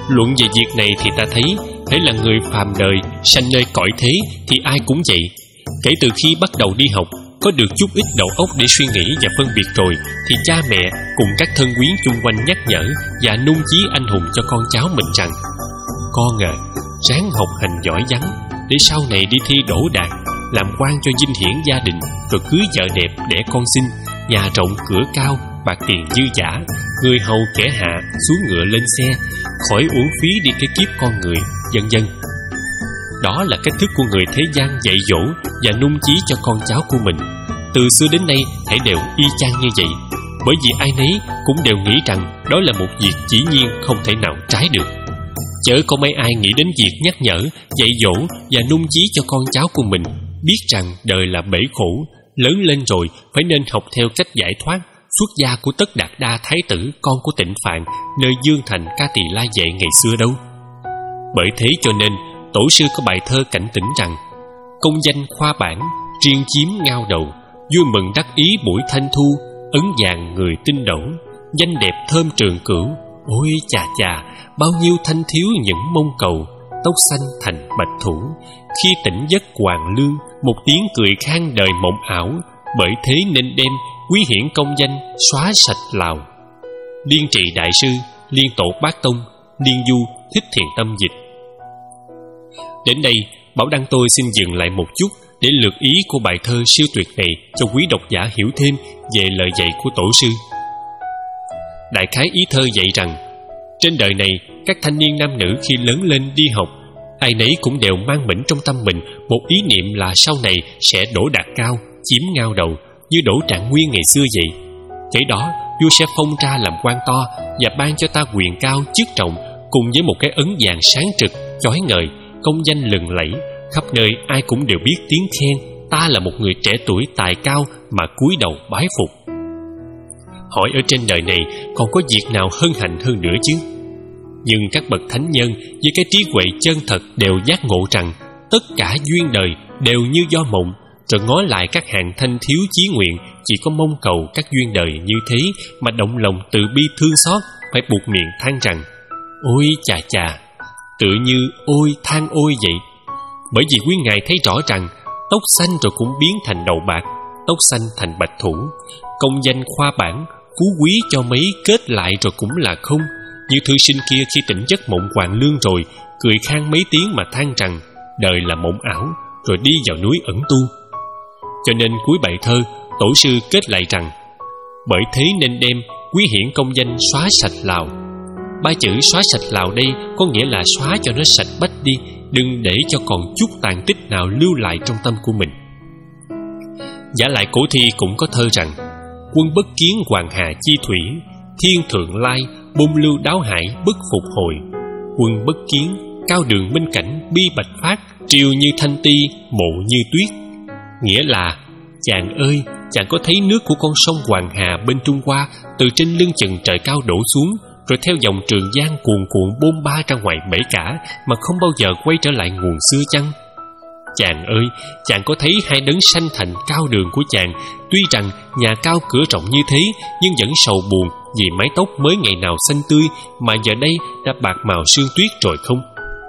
Luận về việc này thì ta thấy, hễ là người phàm đời sanh nơi cõi thế thì ai cũng vậy. Kể từ khi bắt đầu đi học, có được chút ít đầu óc để suy nghĩ và phân biệt rồi, thì cha mẹ cùng các thân quyến chung quanh nhắc nhở và nung chí anh hùng cho con cháu mình rằng: con à, ráng học hành giỏi vắng để sau này đi thi đỗ đạt, làm quan cho vinh hiển gia đình, rồi cưới vợ đẹp, đẻ con xinh, nhà rộng cửa cao, bạc tiền dư dả, người hầu kẻ hạ xuống ngựa lên xe, khỏi uổng phí đi cái kiếp con người, vân vân. Đó là cách thức của người thế gian dạy dỗ và nung chí cho con cháu của mình. Từ xưa đến nay thảy đều y chang như vậy, bởi vì ai nấy cũng đều nghĩ rằng đó là một việc dĩ nhiên không thể nào trái được. Chớ có mấy ai nghĩ đến việc nhắc nhở, dạy dỗ và nung chí cho con cháu của mình biết rằng đời là bể khổ, lớn lên rồi phải nên học theo cách giải thoát, xuất gia của Tất Đạt Đa Thái tử, con của Tịnh Phạn, nơi Dương Thành Ca Tỳ La Vệ ngày xưa đâu. Bởi thế cho nên tổ sư có bài thơ cảnh tỉnh rằng: công danh khoa bản, riêng chiếm ngao đầu, vui mừng đắc ý buổi thanh thu, ấn vàng người tinh đẩu, danh đẹp thơm trường cửu. Ôi chà chà, bao nhiêu thanh thiếu những mong cầu, tóc xanh thành bạch thủ, khi tỉnh giấc hoàng lương, một tiếng cười khang đời mộng ảo. Bởi thế nên đem quý hiển công danh xóa sạch lào. Liên Trị Đại Sư, Liên Tổ Bát Tông, Liên Du Thích Thiền Tâm dịch. Đến đây, Bảo Đăng tôi xin dừng lại một chút để lược ý của bài thơ siêu tuyệt này cho quý độc giả hiểu thêm về lời dạy của tổ sư. Đại khái ý thơ dạy rằng, trên đời này, các thanh niên nam nữ khi lớn lên đi học, ai nấy cũng đều mang mĩnh trong tâm mình một ý niệm là sau này sẽ đỗ đạt cao, chiếm ngao đầu, như Đỗ Trạng Nguyên ngày xưa vậy. Kể đó, vua sẽ phong ra làm quan to và ban cho ta quyền cao chức trọng, cùng với một cái ấn vàng sáng trực, chói ngời, công danh lừng lẫy, khắp nơi ai cũng đều biết tiếng khen ta là một người trẻ tuổi tài cao mà cúi đầu bái phục. Hỏi ở trên đời này còn có việc nào hân hạnh hơn nữa chứ? Nhưng các bậc thánh nhân với cái trí huệ chân thật đều giác ngộ rằng tất cả duyên đời đều như do mộng, rồi ngó lại các hàng thanh thiếu chí nguyện chỉ có mong cầu các duyên đời như thế mà động lòng từ bi thương xót, phải buộc miệng than rằng: ôi chà chà, tự như ôi than ôi vậy. Bởi vì quý ngài thấy rõ rằng tóc xanh rồi cũng biến thành đầu bạc, tóc xanh thành bạch thủ, công danh khoa bản, phú quý cho mấy kết lại rồi cũng là không. Như thư sinh kia khi tỉnh giấc mộng hoàng lương rồi, cười khang mấy tiếng mà than rằng đời là mộng ảo, rồi đi vào núi ẩn tu. Cho nên cuối bài thơ, tổ sư kết lại rằng: bởi thế nên đem quý hiển công danh xóa sạch lào. Ba chữ xóa sạch lào đây có nghĩa là xóa cho nó sạch bách đi, đừng để cho còn chút tàn tích nào lưu lại trong tâm của mình. Giả lại cổ thi cũng có thơ rằng: quân bất kiến hoàng hà chi thủy, thiên thượng lai, bôn lưu đáo hải bất phục hồi. Quân bất kiến, cao đường minh cảnh bi bạch phát, triều như thanh ti, mộ như tuyết. Nghĩa là: chàng ơi, chàng có thấy nước của con sông Hoàng Hà bên Trung Hoa từ trên lưng chừng trời cao đổ xuống, rồi theo dòng Trường Giang cuồn cuộn bôn ba ra ngoài bể cả, mà không bao giờ quay trở lại nguồn xưa chăng? Chàng ơi, chàng có thấy hai đấng sanh thành cao đường của chàng, tuy rằng nhà cao cửa rộng như thế, nhưng vẫn sầu buồn vì mái tóc mới ngày nào xanh tươi mà giờ đây đã bạc màu sương tuyết rồi không?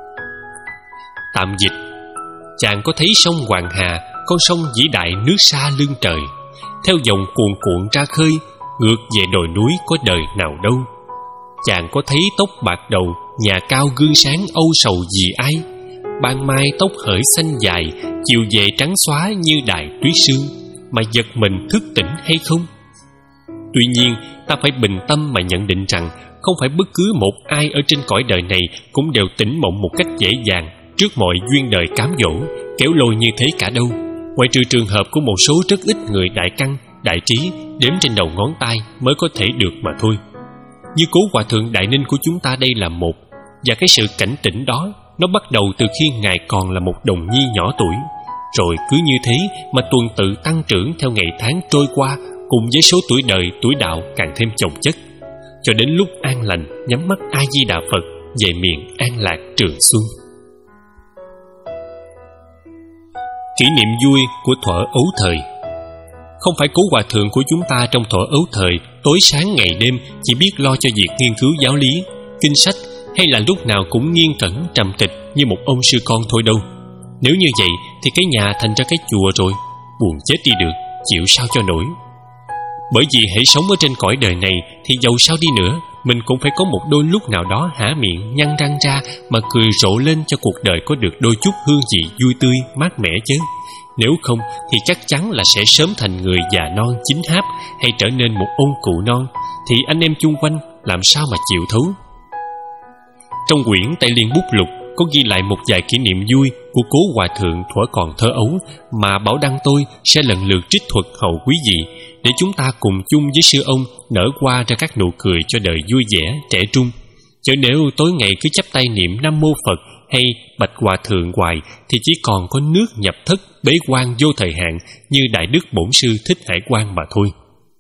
Tạm dịch: chàng có thấy sông Hoàng Hà, con sông vĩ đại nước xa lưng trời, theo dòng cuồn cuộn ra khơi, ngược về đồi núi có đời nào đâu. Chàng có thấy tóc bạc đầu, nhà cao gương sáng âu sầu vì ai? Ban mai tóc hởi xanh dài, chiều về trắng xóa như đài tuyết sương, mà giật mình thức tỉnh hay không? Tuy nhiên, ta phải bình tâm mà nhận định rằng không phải bất cứ một ai ở trên cõi đời này cũng đều tỉnh mộng một cách dễ dàng trước mọi duyên đời cám dỗ, kéo lôi như thế cả đâu, ngoại trừ trường hợp của một số rất ít người đại căn, đại trí, đếm trên đầu ngón tay mới có thể được mà thôi. Như Cố Hòa Thượng Đại Ninh của chúng ta đây là một, và cái sự cảnh tỉnh đó nó bắt đầu từ khi Ngài còn là một đồng nhi nhỏ tuổi, rồi cứ như thế mà tuần tự tăng trưởng theo ngày tháng trôi qua, cùng với số tuổi đời, tuổi đạo càng thêm chồng chất, cho đến lúc an lành nhắm mắt A Di Đà Phật về miền an lạc trường xuân. Kỷ niệm vui của thuở ấu thời. Không phải Cố Hòa Thượng của chúng ta trong thuở ấu thời tối sáng ngày đêm chỉ biết lo cho việc nghiên cứu giáo lý, kinh sách hay là lúc nào cũng nghiêm cẩn trầm tịch như một ông sư con thôi đâu. Nếu như vậy thì cái nhà thành ra cái chùa rồi. Buồn chết đi được, chịu sao cho nổi. Bởi vì hãy sống ở trên cõi đời này thì dầu sao đi nữa, mình cũng phải có một đôi lúc nào đó há miệng nhăn răng ra mà cười rộ lên cho cuộc đời có được đôi chút hương vị vui tươi mát mẻ chứ. Nếu không thì chắc chắn là sẽ sớm thành người già non chín háp, hay trở nên một ông cụ non, thì anh em chung quanh làm sao mà chịu thấu. Trong quyển Tây Liên Bút Lục có ghi lại một vài kỷ niệm vui của cố hòa thượng thuở còn thơ ấu, mà Bảo Đăng tôi sẽ lần lượt trích thuật hậu quý vị, để chúng ta cùng chung với sư ông nở qua ra các nụ cười cho đời vui vẻ trẻ trung. Chứ nếu tối ngày cứ chắp tay niệm Nam Mô Phật hay bạch hòa thượng hoài thì chỉ còn có nước nhập thất bế quan vô thời hạn như Đại Đức Bổn Sư Thích Hải Quang mà thôi.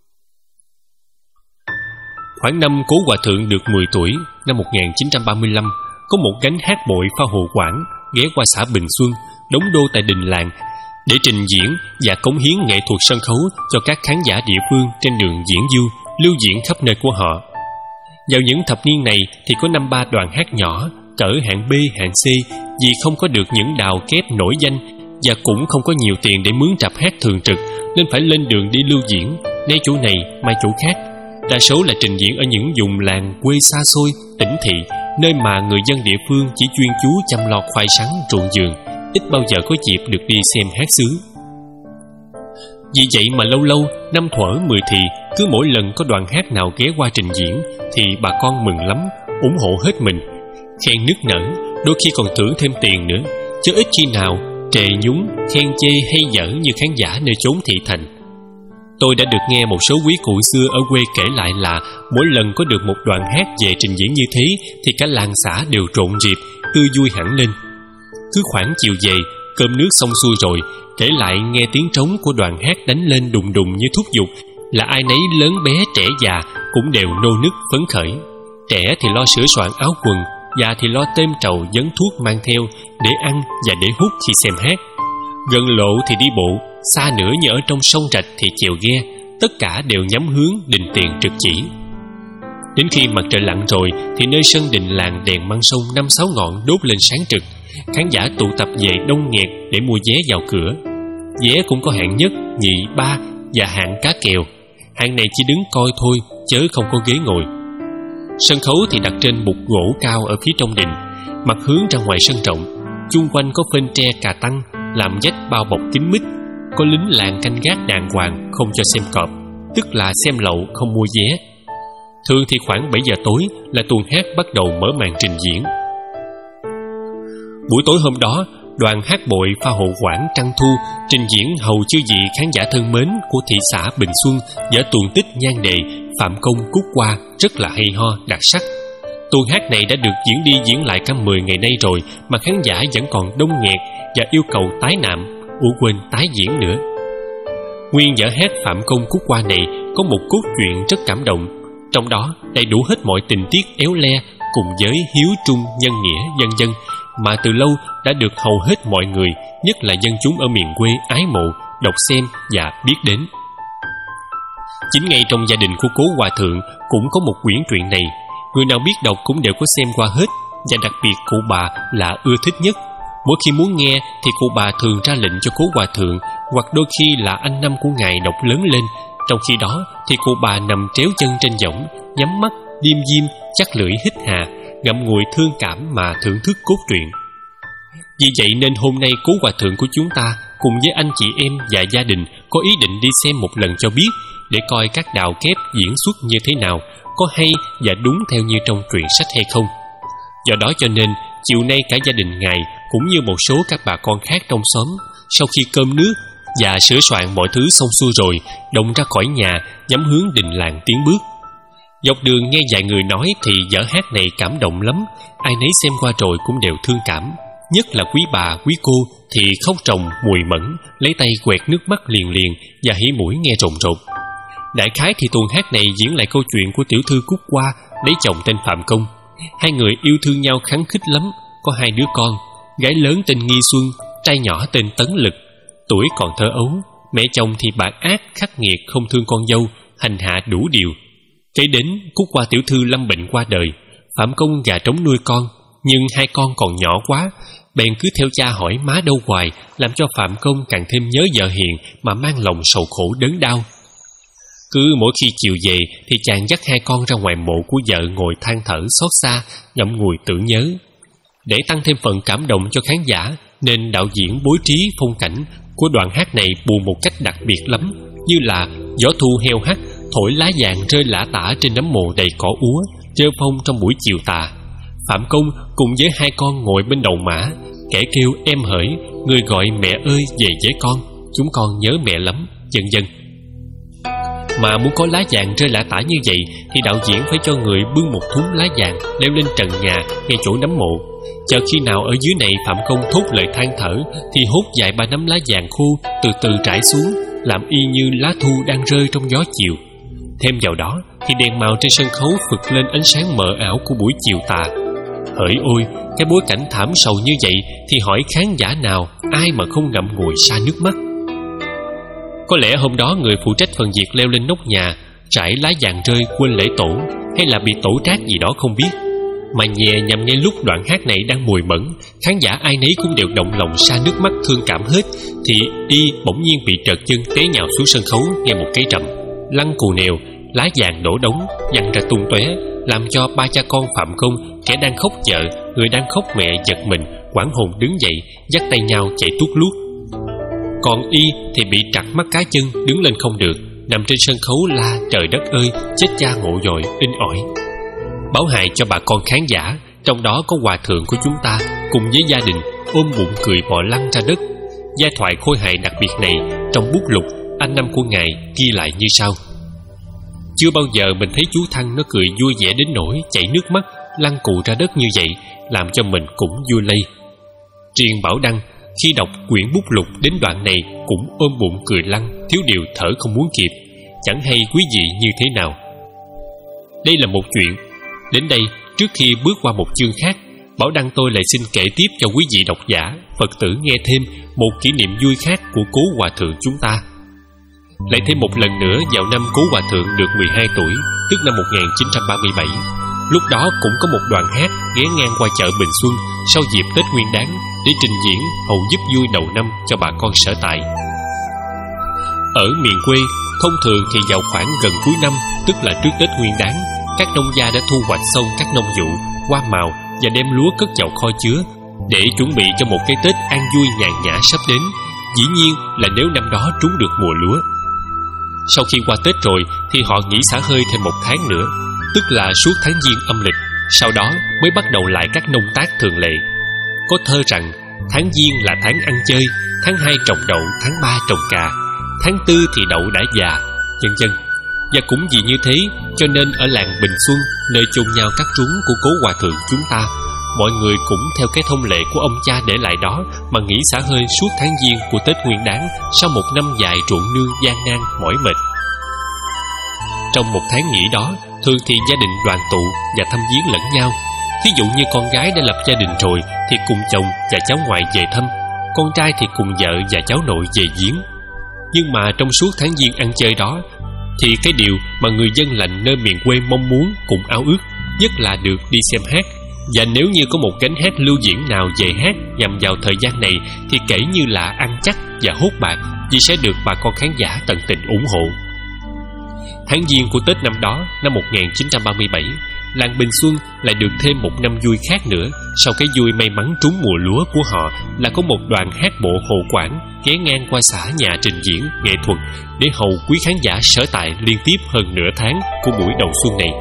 Khoảng năm cố hòa thượng được mười tuổi, năm một nghìn chín trăm ba mươi lăm, có một gánh hát bội pha hồ quảng ghé qua xã Bình Xuân, đóng đô tại đình làng, để trình diễn và cống hiến nghệ thuật sân khấu cho các khán giả địa phương trên đường diễn du, lưu diễn khắp nơi của họ. Vào những thập niên này thì có năm ba đoàn hát nhỏ, cỡ hạng B, hạng C, vì không có được những đào kép nổi danh và cũng không có nhiều tiền để mướn rạp hát thường trực, nên phải lên đường đi lưu diễn, nay chỗ này mai chỗ khác. Đa số là trình diễn ở những vùng làng quê xa xôi, tỉnh thị, nơi mà người dân địa phương chỉ chuyên chú chăm lo khoai sắn ruộng vườn, ít bao giờ có dịp được đi xem hát xứ. Vì vậy mà lâu lâu, năm thuở mười thì, cứ mỗi lần có đoàn hát nào ghé qua trình diễn thì bà con mừng lắm, ủng hộ hết mình, khen nức nở, đôi khi còn thưởng thêm tiền nữa, chứ ít khi nào trề nhúng, khen chê hay dở như khán giả nơi chốn thị thành. Tôi đã được nghe một số quý cụ xưa ở quê kể lại là mỗi lần có được một đoàn hát về trình diễn như thế thì cả làng xã đều rộn rịp, tươi vui hẳn lên. Cứ khoảng chiều về, cơm nước xong xuôi rồi, kể lại nghe tiếng trống của đoàn hát đánh lên đùng đùng như thúc giục, là ai nấy lớn bé trẻ già cũng đều nô nức phấn khởi. Trẻ thì lo sửa soạn áo quần, già thì lo têm trầu dấn thuốc mang theo để ăn và để hút khi xem hát. Gần lộ thì đi bộ, xa nữa như ở trong sông rạch thì chèo ghe, tất cả đều nhắm hướng đình tiền trực chỉ. Đến khi mặt trời lặn rồi thì nơi sân đình làng đèn măng sông năm sáu ngọn đốt lên sáng trực, khán giả tụ tập về đông nghẹt để mua vé vào cửa. Vé cũng có hạng nhất, nhì, ba và hạng cá kèo. Hạng này chỉ đứng coi thôi, chớ không có ghế ngồi. Sân khấu thì đặt trên bục gỗ cao ở phía trong đình, mặt hướng ra ngoài sân rộng. Chung quanh có phên tre cà tăng làm vách bao bọc kín mít. Có lính làng canh gác đàng hoàng, không cho xem cọp, tức là xem lậu không mua vé. Thường thì khoảng bảy giờ tối là tuồng hát bắt đầu mở màn trình diễn. Buổi tối hôm đó, đoàn hát bội pha hộ quảng Trăng Thu trình diễn hầu chư vị khán giả thân mến của thị xã Bình Xuân vở tuồng tích nhan đề Phạm Công Cúc Hoa rất là hay ho, đặc sắc. Tuồng hát này đã được diễn đi diễn lại cả mười ngày nay rồi mà khán giả vẫn còn đông nghẹt và yêu cầu tái nạm, ủa quên tái diễn nữa. Nguyên vở hát Phạm Công Cúc Hoa này có một cốt truyện rất cảm động, trong đó đầy đủ hết mọi tình tiết éo le cùng với hiếu trung nhân nghĩa vân vân mà từ lâu đã được hầu hết mọi người, nhất là dân chúng ở miền quê ái mộ, đọc xem và biết đến. Chính ngay trong gia đình của cố hòa thượng cũng có một quyển truyện này, người nào biết đọc cũng đều có xem qua hết, và đặc biệt cụ bà là ưa thích nhất. Mỗi khi muốn nghe thì cụ bà thường ra lệnh cho cố hòa thượng, hoặc đôi khi là anh năm của ngài đọc lớn lên. Trong khi đó thì cụ bà nằm tréo chân trên võng, nhắm mắt, liêm diêm, chắc lưỡi hít hà, ngậm ngùi thương cảm mà thưởng thức cốt truyện. Vì vậy nên hôm nay cố hòa thượng của chúng ta cùng với anh chị em và gia đình có ý định đi xem một lần cho biết, để coi các đào kép diễn xuất như thế nào, có hay và đúng theo như trong truyện sách hay không. Do đó cho nên chiều nay cả gia đình ngài cũng như một số các bà con khác trong xóm, sau khi cơm nước và sửa soạn mọi thứ xong xuôi rồi, đồng ra khỏi nhà nhắm hướng đình làng tiến bước. Dọc đường nghe vài người nói thì vở hát này cảm động lắm, ai nấy xem qua rồi cũng đều thương cảm. Nhất là quý bà, quý cô thì khóc ròng mùi mẫn, lấy tay quẹt nước mắt liền liền và hỉ mũi nghe rồn rột. Đại khái thì tuồng hát này diễn lại câu chuyện của tiểu thư Cúc Hoa lấy chồng tên Phạm Công. Hai người yêu thương nhau khăng khít lắm, có hai đứa con, gái lớn tên Nghi Xuân, trai nhỏ tên Tấn Lực. Tuổi còn thơ ấu, mẹ chồng thì bạc ác khắc nghiệt, không thương con dâu, hành hạ đủ điều. Kế đến Cúc Hoa tiểu thư lâm bệnh qua đời, Phạm Công gà trống nuôi con, nhưng hai con còn nhỏ quá, bèn cứ theo cha hỏi má đâu hoài, làm cho Phạm Công càng thêm nhớ vợ hiền mà mang lòng sầu khổ đớn đau. Cứ mỗi khi chiều về thì chàng dắt hai con ra ngoài mộ của vợ ngồi than thở xót xa, ngậm ngùi tưởng nhớ. Để tăng thêm phần cảm động cho khán giả, nên đạo diễn bố trí phong cảnh của đoạn hát này buồn một cách đặc biệt lắm, như là gió thu heo hắt, thổi lá vàng rơi lả tả trên nấm mồ đầy cỏ úa, trơ phong trong buổi chiều tà. Phạm Công cùng với hai con ngồi bên đầu mã, kẻ kêu em hỡi, người gọi mẹ ơi về với con, chúng con nhớ mẹ lắm, vân vân. Mà muốn có lá vàng rơi lả tả như vậy thì đạo diễn phải cho người bưng một thúng lá vàng leo lên trần nhà ngay chỗ nấm mộ. Chợt khi nào ở dưới này Phạm Công thốt lời than thở thì hốt vài ba nắm lá vàng khô từ từ trải xuống, làm y như lá thu đang rơi trong gió chiều. Thêm vào đó thì đèn màu trên sân khấu phực lên ánh sáng mờ ảo của buổi chiều tà. Hỡi ôi, cái bối cảnh thảm sầu như vậy thì hỏi khán giả nào ai mà không ngậm ngùi sa nước mắt. Có lẽ hôm đó người phụ trách phần việc leo lên nóc nhà trải lá vàng rơi quên lễ tổ, hay là bị tổ trác gì đó không biết, mà nhè nhằm ngay lúc đoạn hát này đang mùi mẫn, khán giả ai nấy cũng đều động lòng sa nước mắt thương cảm hết, thì y bỗng nhiên bị trợt chân té nhào xuống sân khấu nghe một cây trầm, lăn cù nèo, lá vàng đổ đống văng ra tung tóe, làm cho ba cha con Phạm Công, kẻ đang khóc vợ, người đang khóc mẹ, giật mình hoảng hồn đứng dậy, dắt tay nhau chạy tuốt luốt. Còn y thì bị trặc mắt cá chân, đứng lên không được, nằm trên sân khấu la trời đất ơi, chết cha ngộ dội, in ỏi. Báo hài cho bà con khán giả, trong đó có hòa thượng của chúng ta cùng với gia đình ôm bụng cười bò lăn ra đất. Giai thoại khôi hài đặc biệt này trong bút lục anh năm của ngài ghi lại như sau: chưa bao giờ mình thấy chú Thăng nó cười vui vẻ đến nỗi chảy nước mắt, lăn cù ra đất như vậy, làm cho mình cũng vui lây. Riêng Bảo Đăng khi đọc quyển bút lục đến đoạn này cũng ôm bụng cười lăn, thiếu điều thở không muốn kịp, chẳng hay quý vị như thế nào. Đây là một chuyện. Đến đây, trước khi bước qua một chương khác, Bảo Đăng tôi lại xin kể tiếp cho quý vị độc giả, Phật tử nghe thêm một kỷ niệm vui khác của cố hòa thượng chúng ta. Lại thêm một lần nữa vào năm cố hòa thượng được mười hai tuổi, tức năm một nghìn chín trăm ba mươi bảy. Lúc đó cũng có một đoàn hát ghé ngang qua chợ Bình Xuân sau dịp Tết Nguyên Đán để trình diễn hầu giúp vui đầu năm cho bà con sở tại. Ở miền quê, thông thường thì vào khoảng gần cuối năm, tức là trước Tết Nguyên Đán, các nông gia đã thu hoạch xong các nông vụ, hoa màu và đem lúa cất vào kho chứa để chuẩn bị cho một cái Tết an vui nhàn nhã sắp đến. Dĩ nhiên là nếu năm đó trúng được mùa lúa. Sau khi qua Tết rồi thì họ nghỉ xả hơi thêm một tháng nữa, tức là suốt tháng Giêng âm lịch. Sau đó mới bắt đầu lại các nông tác thường lệ. Có thơ rằng tháng Giêng là tháng ăn chơi, tháng hai trồng đậu, tháng ba trồng cà, tháng tư thì đậu đã già, vân vân. Và cũng vì như thế cho nên ở làng Bình Xuân, nơi chôn nhau các rúng của cố hòa thượng chúng ta, mọi người cũng theo cái thông lệ của ông cha để lại đó mà nghỉ xả hơi suốt tháng Giêng của Tết Nguyên Đán sau một năm dài ruộng nương gian nan mỏi mệt. Trong một tháng nghỉ đó, thường thì gia đình đoàn tụ và thăm viếng lẫn nhau. Thí dụ như con gái đã lập gia đình rồi thì cùng chồng và cháu ngoại về thăm, con trai thì cùng vợ và cháu nội về viếng. Nhưng mà trong suốt tháng Giêng ăn chơi đó thì cái điều mà người dân lành nơi miền quê mong muốn cùng ao ước nhất là được đi xem hát. Và nếu như có một gánh hát lưu diễn nào về hát nhằm vào thời gian này thì kể như là ăn chắc và hốt bạc, vì sẽ được bà con khán giả tận tình ủng hộ. Tháng Giêng của Tết năm đó, năm một nghìn chín trăm ba mươi bảy, làng Bình Xuân lại được thêm một năm vui khác nữa. Sau cái vui may mắn trúng mùa lúa của họ là có một đoàn hát bộ Hồ Quảng ghé ngang qua xã nhà trình diễn nghệ thuật để hầu quý khán giả sở tại liên tiếp hơn nửa tháng của buổi đầu xuân này.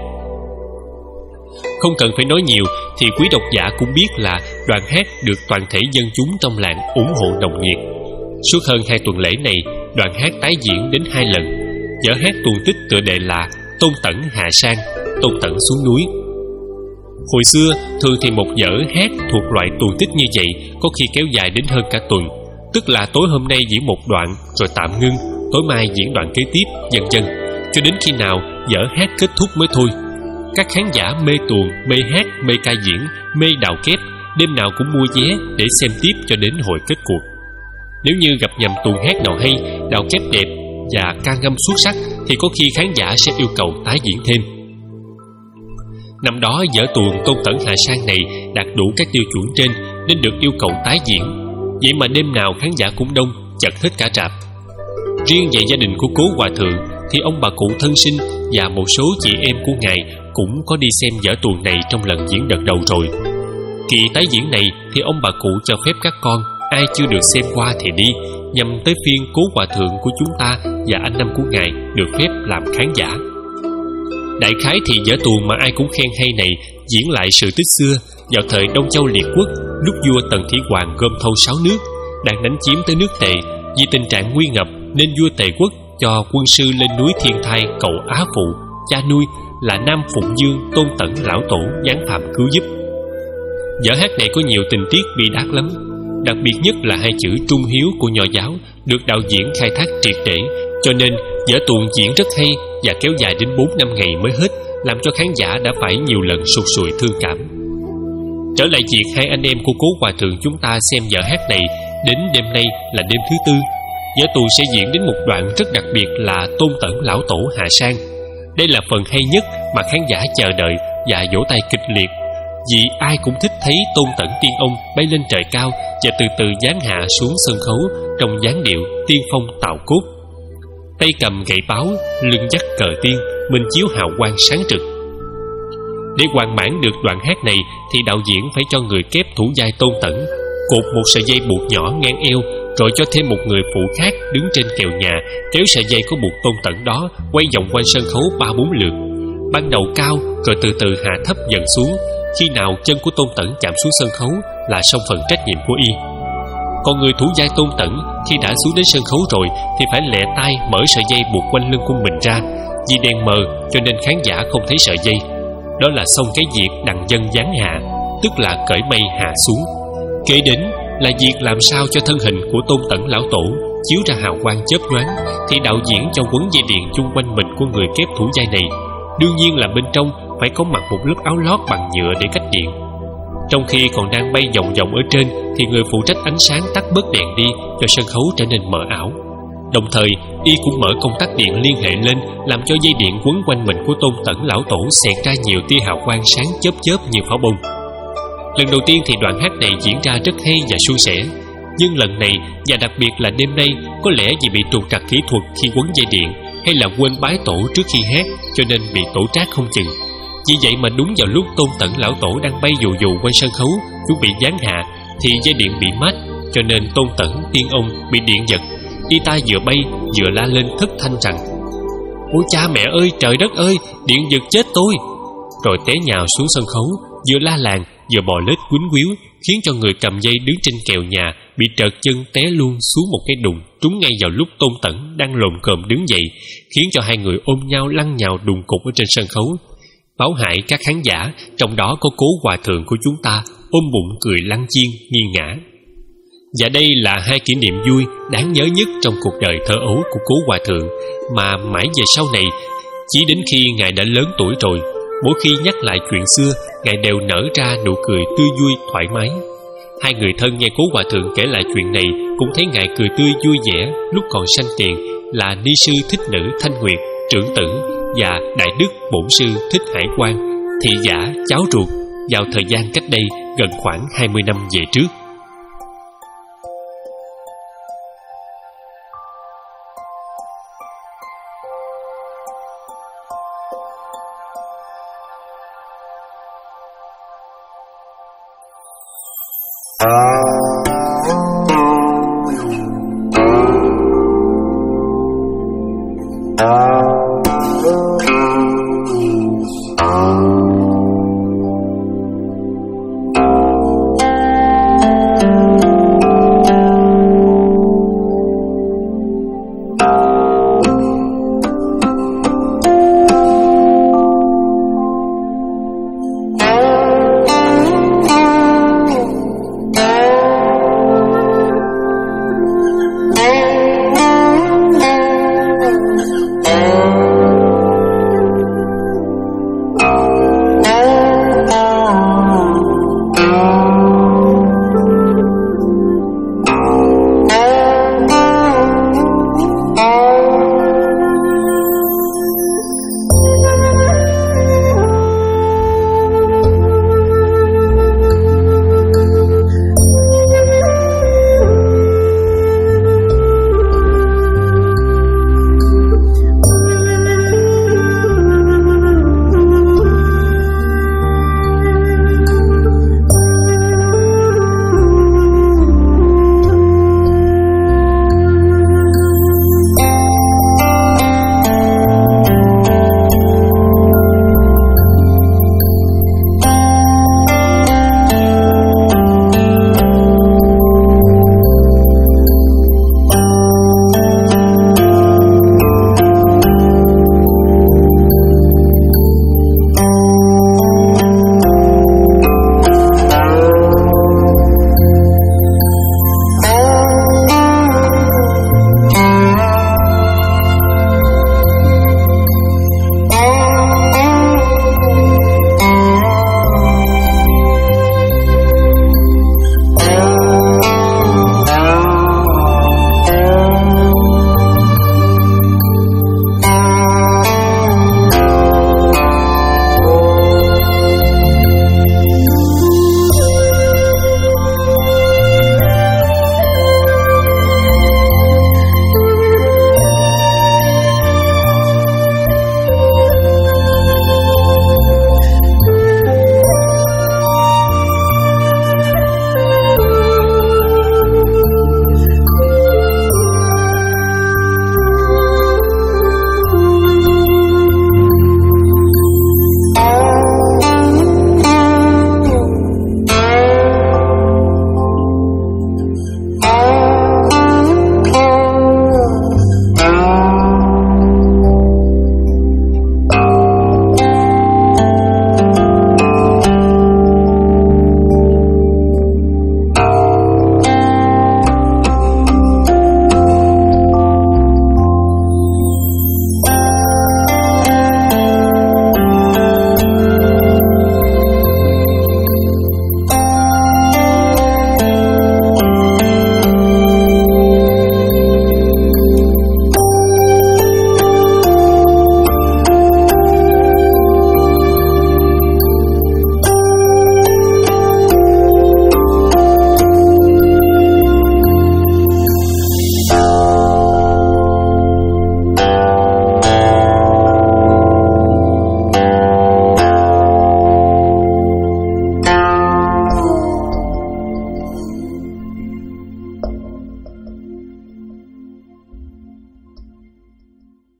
Không cần phải nói nhiều thì quý độc giả cũng biết là đoàn hát được toàn thể dân chúng trong làng ủng hộ nồng nhiệt. Suốt hơn hai tuần lễ này, đoàn hát tái diễn đến hai lần. Vở hát tuồng tích tựa đề là Tôn Tẩn Hạ Sang, Tôn Tẩn xuống núi. Hồi xưa, thường thì một vở hát thuộc loại tuồng tích như vậy có khi kéo dài đến hơn cả tuần, tức là tối hôm nay diễn một đoạn rồi tạm ngưng, tối mai diễn đoạn kế tiếp, vân vân, cho đến khi nào vở hát kết thúc mới thôi. Các khán giả mê tuồng, mê hát, mê ca diễn, mê đào kép, đêm nào cũng mua vé để xem tiếp cho đến hồi kết cuộc. Nếu như gặp nhầm tuồng hát nào hay, đào kép đẹp và ca ngâm xuất sắc thì có khi khán giả sẽ yêu cầu tái diễn thêm. Năm đó vở tuồng Tôn Tẩn Hạ Sang này đạt đủ các tiêu chuẩn trên nên được yêu cầu tái diễn. Vậy mà đêm nào khán giả cũng đông, chật hết cả rạp. Riêng về gia đình của Cố Hòa Thượng thì ông bà cụ thân sinh và một số chị em của ngài cũng có đi xem vở tuồng này trong lần diễn đợt đầu rồi. Kỳ tái diễn này thì ông bà cụ cho phép các con ai chưa được xem qua thì đi, nhằm tới phiên Cố Hòa Thượng của chúng ta và anh năm của ngài được phép làm khán giả. Đại khái thì vở tuồng mà ai cũng khen hay này diễn lại sự tích xưa vào thời Đông Châu Liệt Quốc, lúc vua Tần Thủy Hoàng gom thâu sáu nước đang đánh chiếm tới nước Tề. Vì tình trạng nguy ngập nên vua Tề Quốc cho quân sư lên núi Thiên Thai cầu Á Phụ, cha nuôi là Nam Phụng Dương Tôn Tẩn Lão Tổ giáng phạm cứu giúp. Vở hát này có nhiều tình tiết bi đát lắm, đặc biệt nhất là hai chữ trung hiếu của nho giáo được đạo diễn khai thác triệt để, cho nên vở tuồng diễn rất hay và kéo dài đến bốn năm ngày mới hết, làm cho khán giả đã phải nhiều lần sụt sùi thương cảm. Trở lại việc hai anh em của Cố Hòa Thượng chúng ta xem vở hát này, đến đêm nay là đêm thứ tư. Vở tuồng sẽ diễn đến một đoạn rất đặc biệt là Tôn Tẩn Lão Tổ Hạ Sang. Đây là phần hay nhất mà khán giả chờ đợi và vỗ tay kịch liệt, vì ai cũng thích thấy Tôn Tẩn Tiên Ông bay lên trời cao và từ từ giáng hạ xuống sân khấu trong dáng điệu tiên phong tạo cốt. Tay cầm gậy báo, lưng dắt cờ tiên, minh chiếu hào quang sáng trực. Để hoàn mãn được đoạn hát này thì đạo diễn phải cho người kép thủ vai Tôn Tẩn cột một sợi dây buộc nhỏ ngang eo, rồi cho thêm một người phụ khác đứng trên kèo nhà kéo sợi dây có buộc Tôn Tẩn đó quay vòng quanh sân khấu ba bốn lượt, ban đầu cao rồi từ từ hạ thấp dần xuống. Khi nào chân của Tôn Tẩn chạm xuống sân khấu là xong phần trách nhiệm của y. Còn người thủ vai Tôn Tẩn khi đã xuống đến sân khấu rồi thì phải lẹ tay mở sợi dây buộc quanh lưng của mình ra. Vì đèn mờ cho nên khán giả không thấy sợi dây. Đó là xong cái việc đằng dân giáng hạ, tức là cởi mây hạ xuống. Kế đến là việc làm sao cho thân hình của Tôn Tẩn Lão Tổ chiếu ra hào quang chớp nhoáng, thì đạo diễn cho quấn dây điện chung quanh mình của người kép thủ vai này. Đương nhiên là bên trong phải có mặc một lớp áo lót bằng nhựa để cách điện. Trong khi còn đang bay vòng vòng ở trên thì người phụ trách ánh sáng tắt bớt đèn đi cho sân khấu trở nên mờ ảo. Đồng thời y cũng mở công tắc điện liên hệ lên, làm cho dây điện quấn quanh mình của Tôn Tẩn Lão Tổ xẹt ra nhiều tia hào quang sáng chớp chớp như pháo bông. Lần đầu tiên thì đoạn hát này diễn ra rất hay và suôn sẻ, nhưng lần này và đặc biệt là đêm nay, có lẽ vì bị trục trặc kỹ thuật khi quấn dây điện, hay là quên bái tổ trước khi hát cho nên bị tổ trác không chừng. Vì vậy mà đúng vào lúc Tôn Tẩn Lão Tổ đang bay dù dù quanh sân khấu chuẩn bị giáng hạ thì dây điện bị mát, cho nên Tôn Tẩn Tiên Ông bị điện giật. Y ta vừa bay vừa la lên thất thanh rằng: "Ôi cha mẹ ơi, trời đất ơi, điện giật chết tôi!" Rồi té nhào xuống sân khấu, vừa la làng vừa bò lết quýnh quýu, khiến cho người cầm dây đứng trên kèo nhà bị trợt chân té luôn xuống một cái đùng, trúng ngay vào lúc Tôn Tẩn đang lồm cồm đứng dậy, khiến cho hai người ôm nhau lăn nhào đùng cục ở trên sân khấu. Báo hại các khán giả, trong đó có Cố Hòa Thượng của chúng ta, ôm bụng cười lăn chiên nghiêng ngã. Và đây là hai kỷ niệm vui đáng nhớ nhất trong cuộc đời thơ ấu của Cố Hòa Thượng, mà mãi về sau này, chỉ đến khi ngài đã lớn tuổi rồi, mỗi khi nhắc lại chuyện xưa, ngài đều nở ra nụ cười tươi vui thoải mái. Hai người thân nghe Cố Hòa Thượng kể lại chuyện này cũng thấy ngài cười tươi vui vẻ lúc còn sanh tiền là ni sư Thích Nữ Thanh Nguyệt, trưởng tử, và đại đức bổn sư Thích Hải Quang, thị giả cháu ruột, vào thời gian cách đây gần khoảng hai mươi năm về trước. Uh...